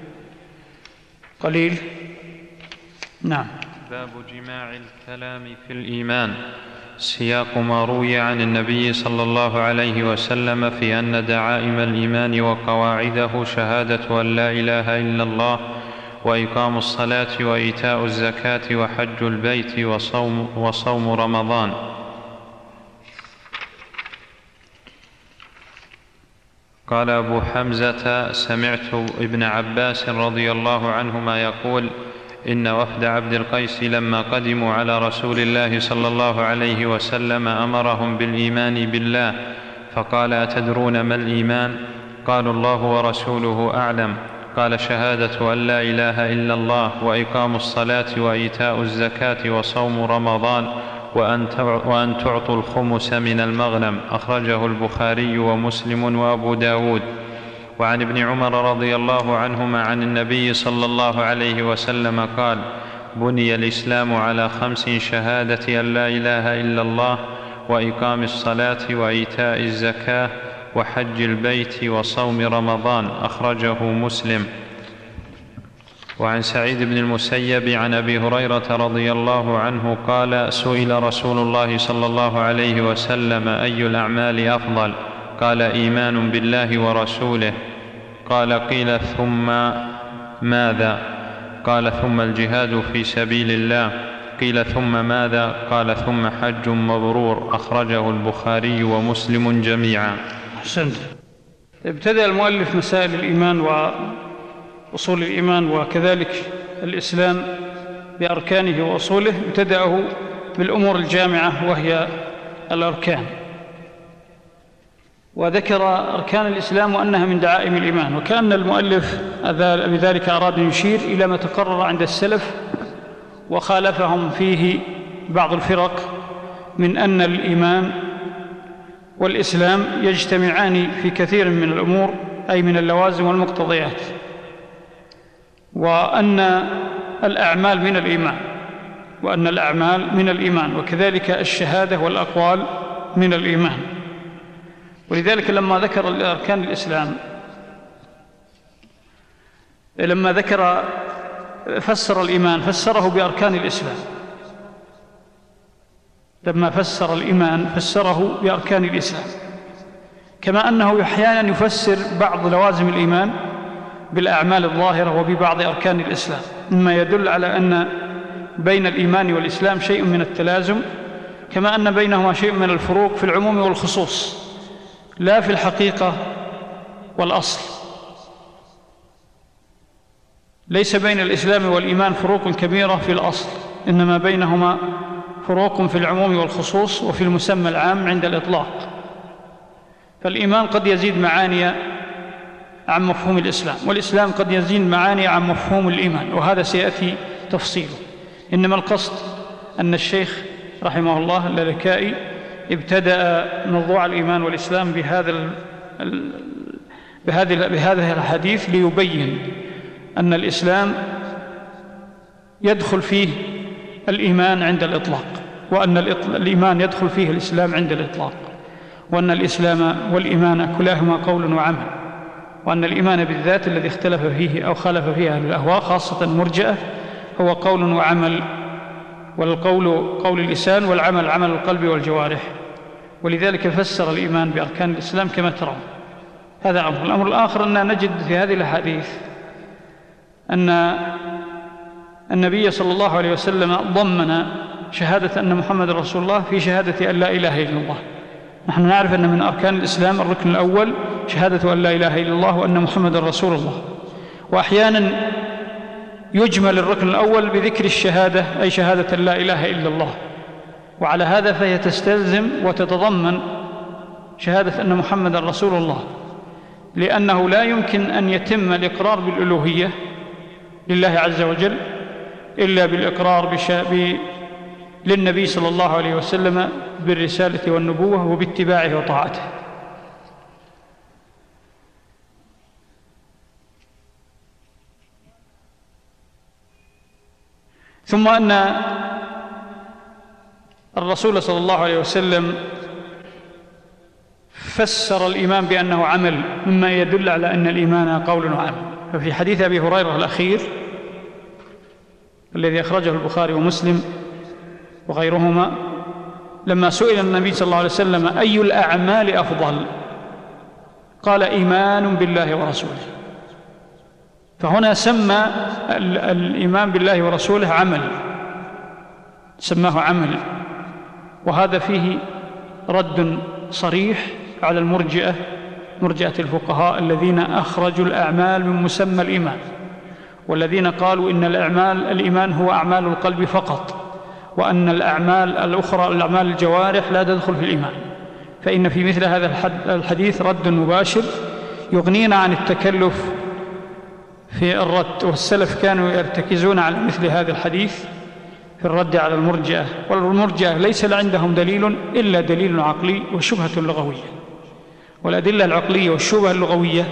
قليل. نعم. باب جماع الكلام في الإيمان. سياق ما روي عن النبي صلى الله عليه وسلم في أن دعائم الإيمان وقواعده شهادة أن لا إله إلا الله، وإقام الصلاة، وإيتاء الزكاة، وحج البيت، وصوم, وصوم رمضان. قال أبو حمزة: سمعت ابن عباس رضي الله عنهما يقول: إن وفد عبد القيس لما قدموا على رسول الله صلى الله عليه وسلم أمرهم بالإيمان بالله، فقال: أتدرون ما الإيمان؟ قالوا: الله ورسوله أعلم. قال: شهادة أن لا إله إلا الله، وإقام الصلاة، وإيتاء الزكاة، وصوم رمضان، وأن تعطوا الخمس من المغنم. أخرجه البخاري ومسلم وأبو داود. وعن ابن عمر رضي الله عنهما عن النبي صلى الله عليه وسلم قال: بني الإسلام على خمس: شهادة أن لا إله إلا الله، وإقام الصلاة وإيتاء الزكاة وحج البيت وصوم رمضان. أخرجه مسلم. وعن سعيد بن المسيب عن أبي هريرة رضي الله عنه قال: سئل رسول الله صلى الله عليه وسلم: أي الأعمال أفضل؟ قال: إيمان بالله ورسوله. قال: قيل: ثم ماذا؟ قال: ثم الجهاد في سبيل الله. قيل: ثم ماذا؟ قال: ثم حج مبرور. أخرجه البخاري ومسلم جميعا. أحسنت. ابتدأ المؤلف مسائل الإيمان وأصول الإيمان وكذلك الإسلام بأركانه وأصوله، ابتدأه بالأمور الجامعة وهي الأركان، وذكر أركان الإسلام وأنها من دعائم الإيمان، وكأن المؤلف بذلك أراد أن يشير إلى ما تقرر عند السلف وخالفهم فيه بعض الفرق من أن الإيمان والإسلام يجتمعان في كثير من الأمور، أي من اللوازم والمقتضيات، وأن الأعمال من الإيمان وأن الأعمال من الإيمان وكذلك الشهادة والأقوال من الإيمان. ولذلك لما ذكر أركان الإسلام، لما ذكر فسر الإيمان فسره بأركان الإسلام، لما فسر الإيمان فسره بأركان الإسلام، كما أنه أحيانا يفسر بعض لوازم الإيمان بالأعمال الظاهرة وببعض أركان الإسلام، مما يدل على أن بين الإيمان والإسلام شيء من التلازم، كما أن بينهما شيء من الفروق في العموم والخصوص، لا في الحقيقة والأصل. ليس بين الإسلام والإيمان فروق كبيرة في الأصل، إنما بينهما فروق في العموم والخصوص وفي المسمى العام عند الإطلاق. فالإيمان قد يزيد معاني عن مفهوم الإسلام، والإسلام قد يزيد معاني عن مفهوم الإيمان، وهذا سيأتي تفصيله. إنما القصد أن الشيخ رحمه الله اللالكائي ابتدأ موضوع الإيمان والإسلام بهذا بهذا بهذا الحديث ليبين أن الإسلام يدخل فيه الإيمان عند الإطلاق، وأن الإيمان يدخل فيه الإسلام عند الإطلاق، وأن الإسلام والإيمان كلاهما قول وعمل، وأن الإيمان بالذات الذي اختلف فيه أو خالف فيه أهل الأهواء خاصة المرجئة هو قول وعمل، والقول قول اللسان والعمل عمل القلب والجوارح. ولذلك فسر الإيمان بأركان الإسلام كما ترون. هذا أمر. الأمر الآخر أننا نجد في هذه الأحاديث أن النبي صلى الله عليه وسلم ضمن شهادة أن محمد رسول الله في شهادة أن لا إله إلا الله. نحن نعرف أن من أركان الإسلام الركن الأول شهادة أن لا إله إلا الله وأن محمد رسول الله، وأحيانا يجمل الركن الأول بذكر الشهادة أي شهادة لا إله إلا الله، وعلى هذا فهي تستلزم وتتضمن شهادة أن محمد رسول الله، لأنه لا يمكن أن يتم الإقرار بالألوهية لله عز وجل إلا بالإقرار بشأن للنبي صلى الله عليه وسلم بالرسالة والنبوة وباتباعه وطاعته. ثم أن الرسول صلى الله عليه وسلم فسر الإيمان بأنه عمل، مما يدل على أن الإيمان قول وعمل. ففي حديث أبي هريرة الأخير الذي أخرجه البخاري ومسلم وغيرهما، لما سئل النبي صلى الله عليه وسلم أي الأعمال أفضل، قال إيمان بالله ورسوله. فهنا سمى الإيمان بالله ورسوله عمل، سماه عمل، وهذا فيه رد صريح على المرجئة، مرجئة الفقهاء الذين أخرجوا الأعمال من مسمى الإيمان، والذين قالوا إن الأعمال الإيمان هو أعمال القلب فقط، وأن الأعمال الأخرى الأعمال الجوارح لا تدخل في الإيمان. فإن في مثل هذا الحديث رد مباشر يغنينا عن التكلف في الرد، والسلف كانوا يرتكزون على مثل هذا الحديث في الرد على المرجئة، والمرجئة ليس عندهم دليل إلا دليل عقلي وشبهة لغوية، والأدلة العقلية والشبهة اللغوية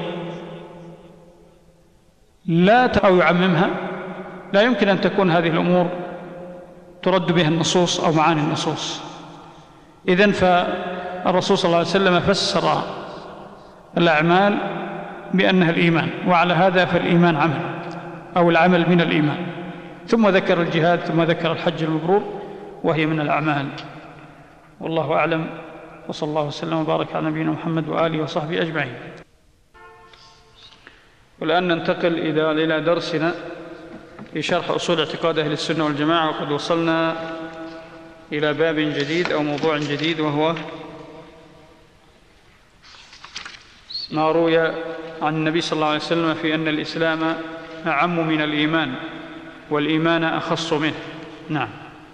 لا أو يعممها، لا يمكن أن تكون هذه الأمور ترد بها النصوص أو معاني النصوص، إذن فالرسول صلى الله عليه وسلم فسر الأعمال بأنها الإيمان، وعلى هذا فالإيمان عمل، أو العمل من الإيمان. ثم ذكر الجهاد، ثم ذكر الحج المبرور، وهي من الأعمال. والله أعلم، وصلى الله وسلم وبارك على نبينا محمد وآله وصحبه أجمعين. والآن ننتقل إلى درسنا في شرح أصول اعتقاد أهل السنة والجماعة، وقد وصلنا إلى باب جديد أو موضوع جديد، وهو ما روي عن النبي صلى الله عليه وسلم في أن الإسلام أعم من الإيمان والإيمان أخص منه. نعم.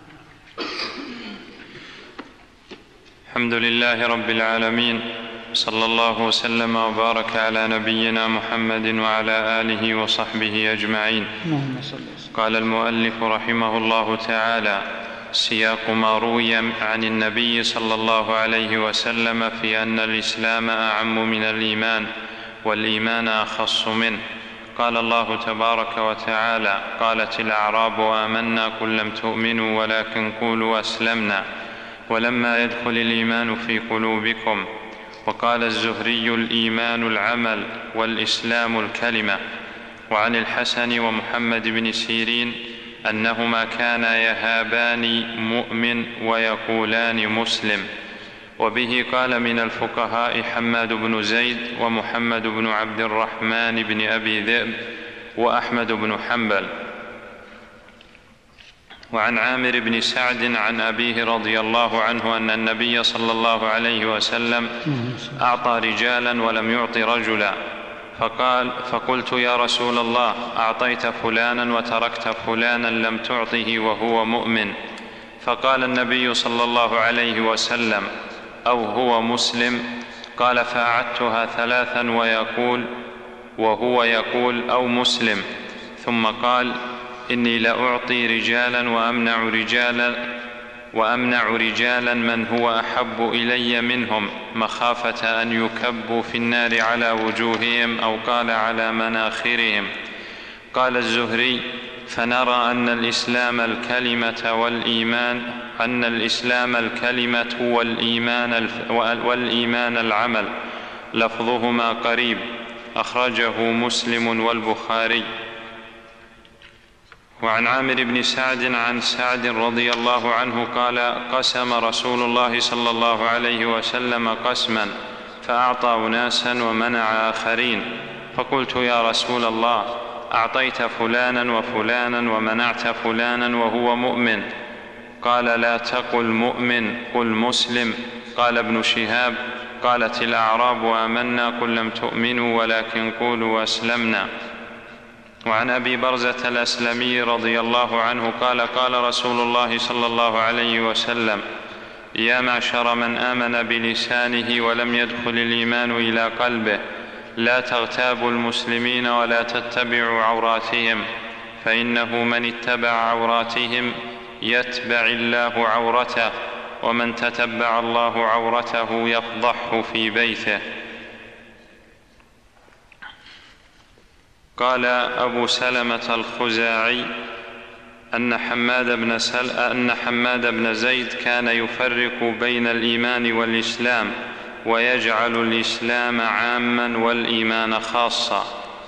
الحمد لله رب العالمين، صلى الله وسلم وبارك على نبينا محمد وعلى آله وصحبه أجمعين. قال المؤلف رحمه الله تعالى: سياق ما روي عن النبي صلى الله عليه وسلم في أن الإسلام أعم من الإيمان والإيمان أخص منه. قال الله تبارك وتعالى: قالت الأعراب آمنا قل لم تؤمنوا ولكن قولوا أسلمنا ولما يدخل الإيمان في قلوبكم. وقال الزهري: الإيمان العمل والإسلام الكلمة. وعن الحسن ومحمد بن سيرين أنهما كانا يهابان مؤمن ويقولان مسلم. وبه قال من الفقهاء حماد بن زيد ومحمد بن عبد الرحمن بن أبي ذئب وأحمد بن حنبل. وعن عامر بن سعد عن أبيه رضي الله عنه أن النبي صلى الله عليه وسلم أعطى رجالا ولم يعط رجلا، فقال: فقلت يا رسول الله، أعطيت فلانا وتركت فلانا لم تعطه وهو مؤمن. فقال النبي صلى الله عليه وسلم: أو هو مسلم؟ قال: فأعدتها ثلاثا ويقول وهو يقول أو مسلم. ثم قال: إني لأعطي رجالا وأمنع رجالا وأمنع رجالا من هو أحب إلي منهم مخافة أن يكبوا في النار على وجوههم، أو قال على مناخرهم. قال الزهري: فنرى أن الإسلام الكلمة والإيمان أن الإسلام الكلمة والإيمان والإيمان العمل، لفظهما قريب. أخرجه مسلم والبخاري. وعن عامر بن سعد عن سعد رضي الله عنه قال: قسم رسول الله صلى الله عليه وسلم قسما فأعطى أناسا ومنع آخرين، فقلت يا رسول الله، أعطيت فلانا وفلانا ومنعت فلانا وهو مؤمن. قال: لا تقل مؤمن، قل مسلم. قال ابن شهاب: قالت الأعراب آمنا قل لم تؤمنوا ولكن قولوا أسلمنا. وعن أبي برزة الأسلمي رضي الله عنه قال: قال رسول الله صلى الله عليه وسلم: يا معشر من آمن بلسانه ولم يدخل الإيمان إلى قلبه، لا تغتابوا المسلمين ولا تتبعوا عوراتهم، فإنه من اتبع عوراتهم يتبع الله عورته، ومن تتبع الله عورته يفضحه في بيته. قال أبو سلمة الخزاعي أن حماد بن, سل... أن حماد بن زيد كان يفرق بين الإيمان والإسلام، ويجعل الإسلام عاما والإيمان خاصا.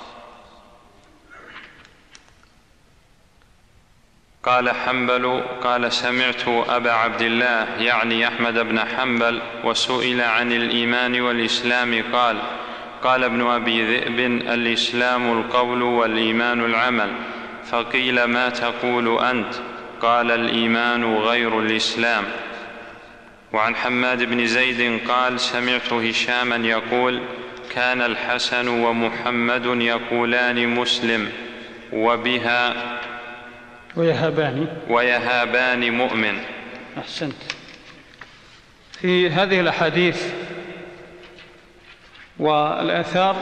قال حنبل: قال سمعت أبا عبد الله يعني أحمد بن حنبل وسئل عن الإيمان والإسلام قال: قال ابن أبي ذئب: الإسلام القول والإيمان العمل. فقيل: ما تقول أنت؟ قال: الإيمان غير الإسلام. وعن حماد بن زيد قال: سمعت هشاما يقول: كان الحسن ومحمد يقولان مسلم وبها ويهابان ويهابان مؤمن. أحسنت. في هذه الأحاديث والآثار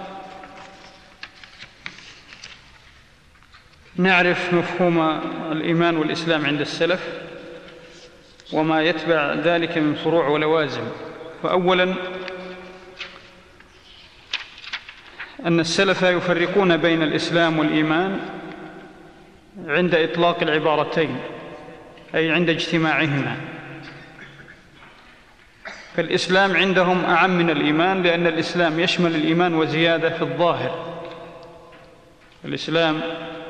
نعرف مفهوم الإيمان والإسلام عند السلف وما يتبع ذلك من فروع ولوازم. فأولا أن السلف يفرقون بين الإسلام والإيمان عند إطلاق العبارتين، أي عند اجتماعهما. فالإسلام عندهم أعم من الإيمان، لأن الإسلام يشمل الإيمان وزيادة في الظاهر. الإسلام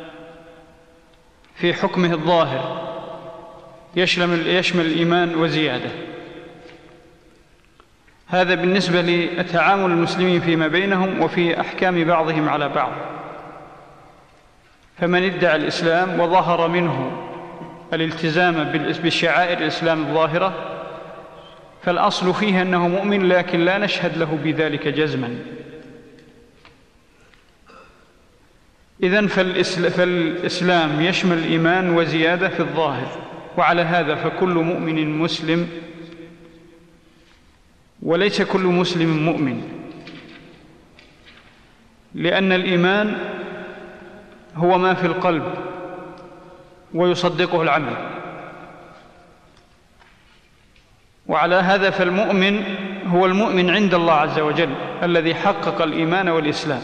في حكمه الظاهر يشمل يشمل الإيمان وزيادة. هذا بالنسبة لتعامل المسلمين فيما بينهم وفي أحكام بعضهم على بعض. فمن ادعى الإسلام وظهر منه الالتزام بالشعائر الإسلام الظاهرة فالأصل فيه أنه مؤمن، لكن لا نشهد له بذلك جزما. إذن فالإسلام يشمل الإيمان وزيادة في الظاهر، وعلى هذا فكل مؤمن مسلم وليس كل مسلم مؤمن، لأن الإيمان هو ما في القلب ويصدقه العمل. وعلى هذا فالمؤمن هو المؤمن عند الله عز وجل الذي حقق الإيمان والإسلام.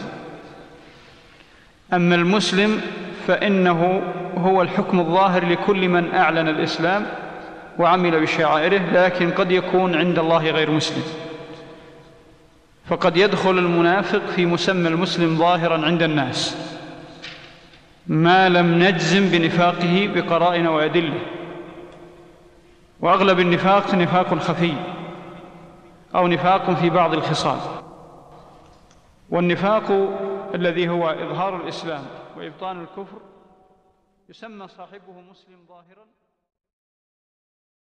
أما المسلم فإنه هو الحكم الظاهر لكل من أعلن الإسلام وعمل بشعائره، لكن قد يكون عند الله غير مسلم. فقد يدخل المنافق في مسمى المسلم ظاهرا عند الناس ما لم نجزم بنفاقه بقرائن وأدلة، وأغلب النفاق نفاق خفي أو نفاق في بعض الخصال. والنفاق الذي هو إظهار الإسلام وإبطان الكفر يسمى صاحبه مسلم ظاهرا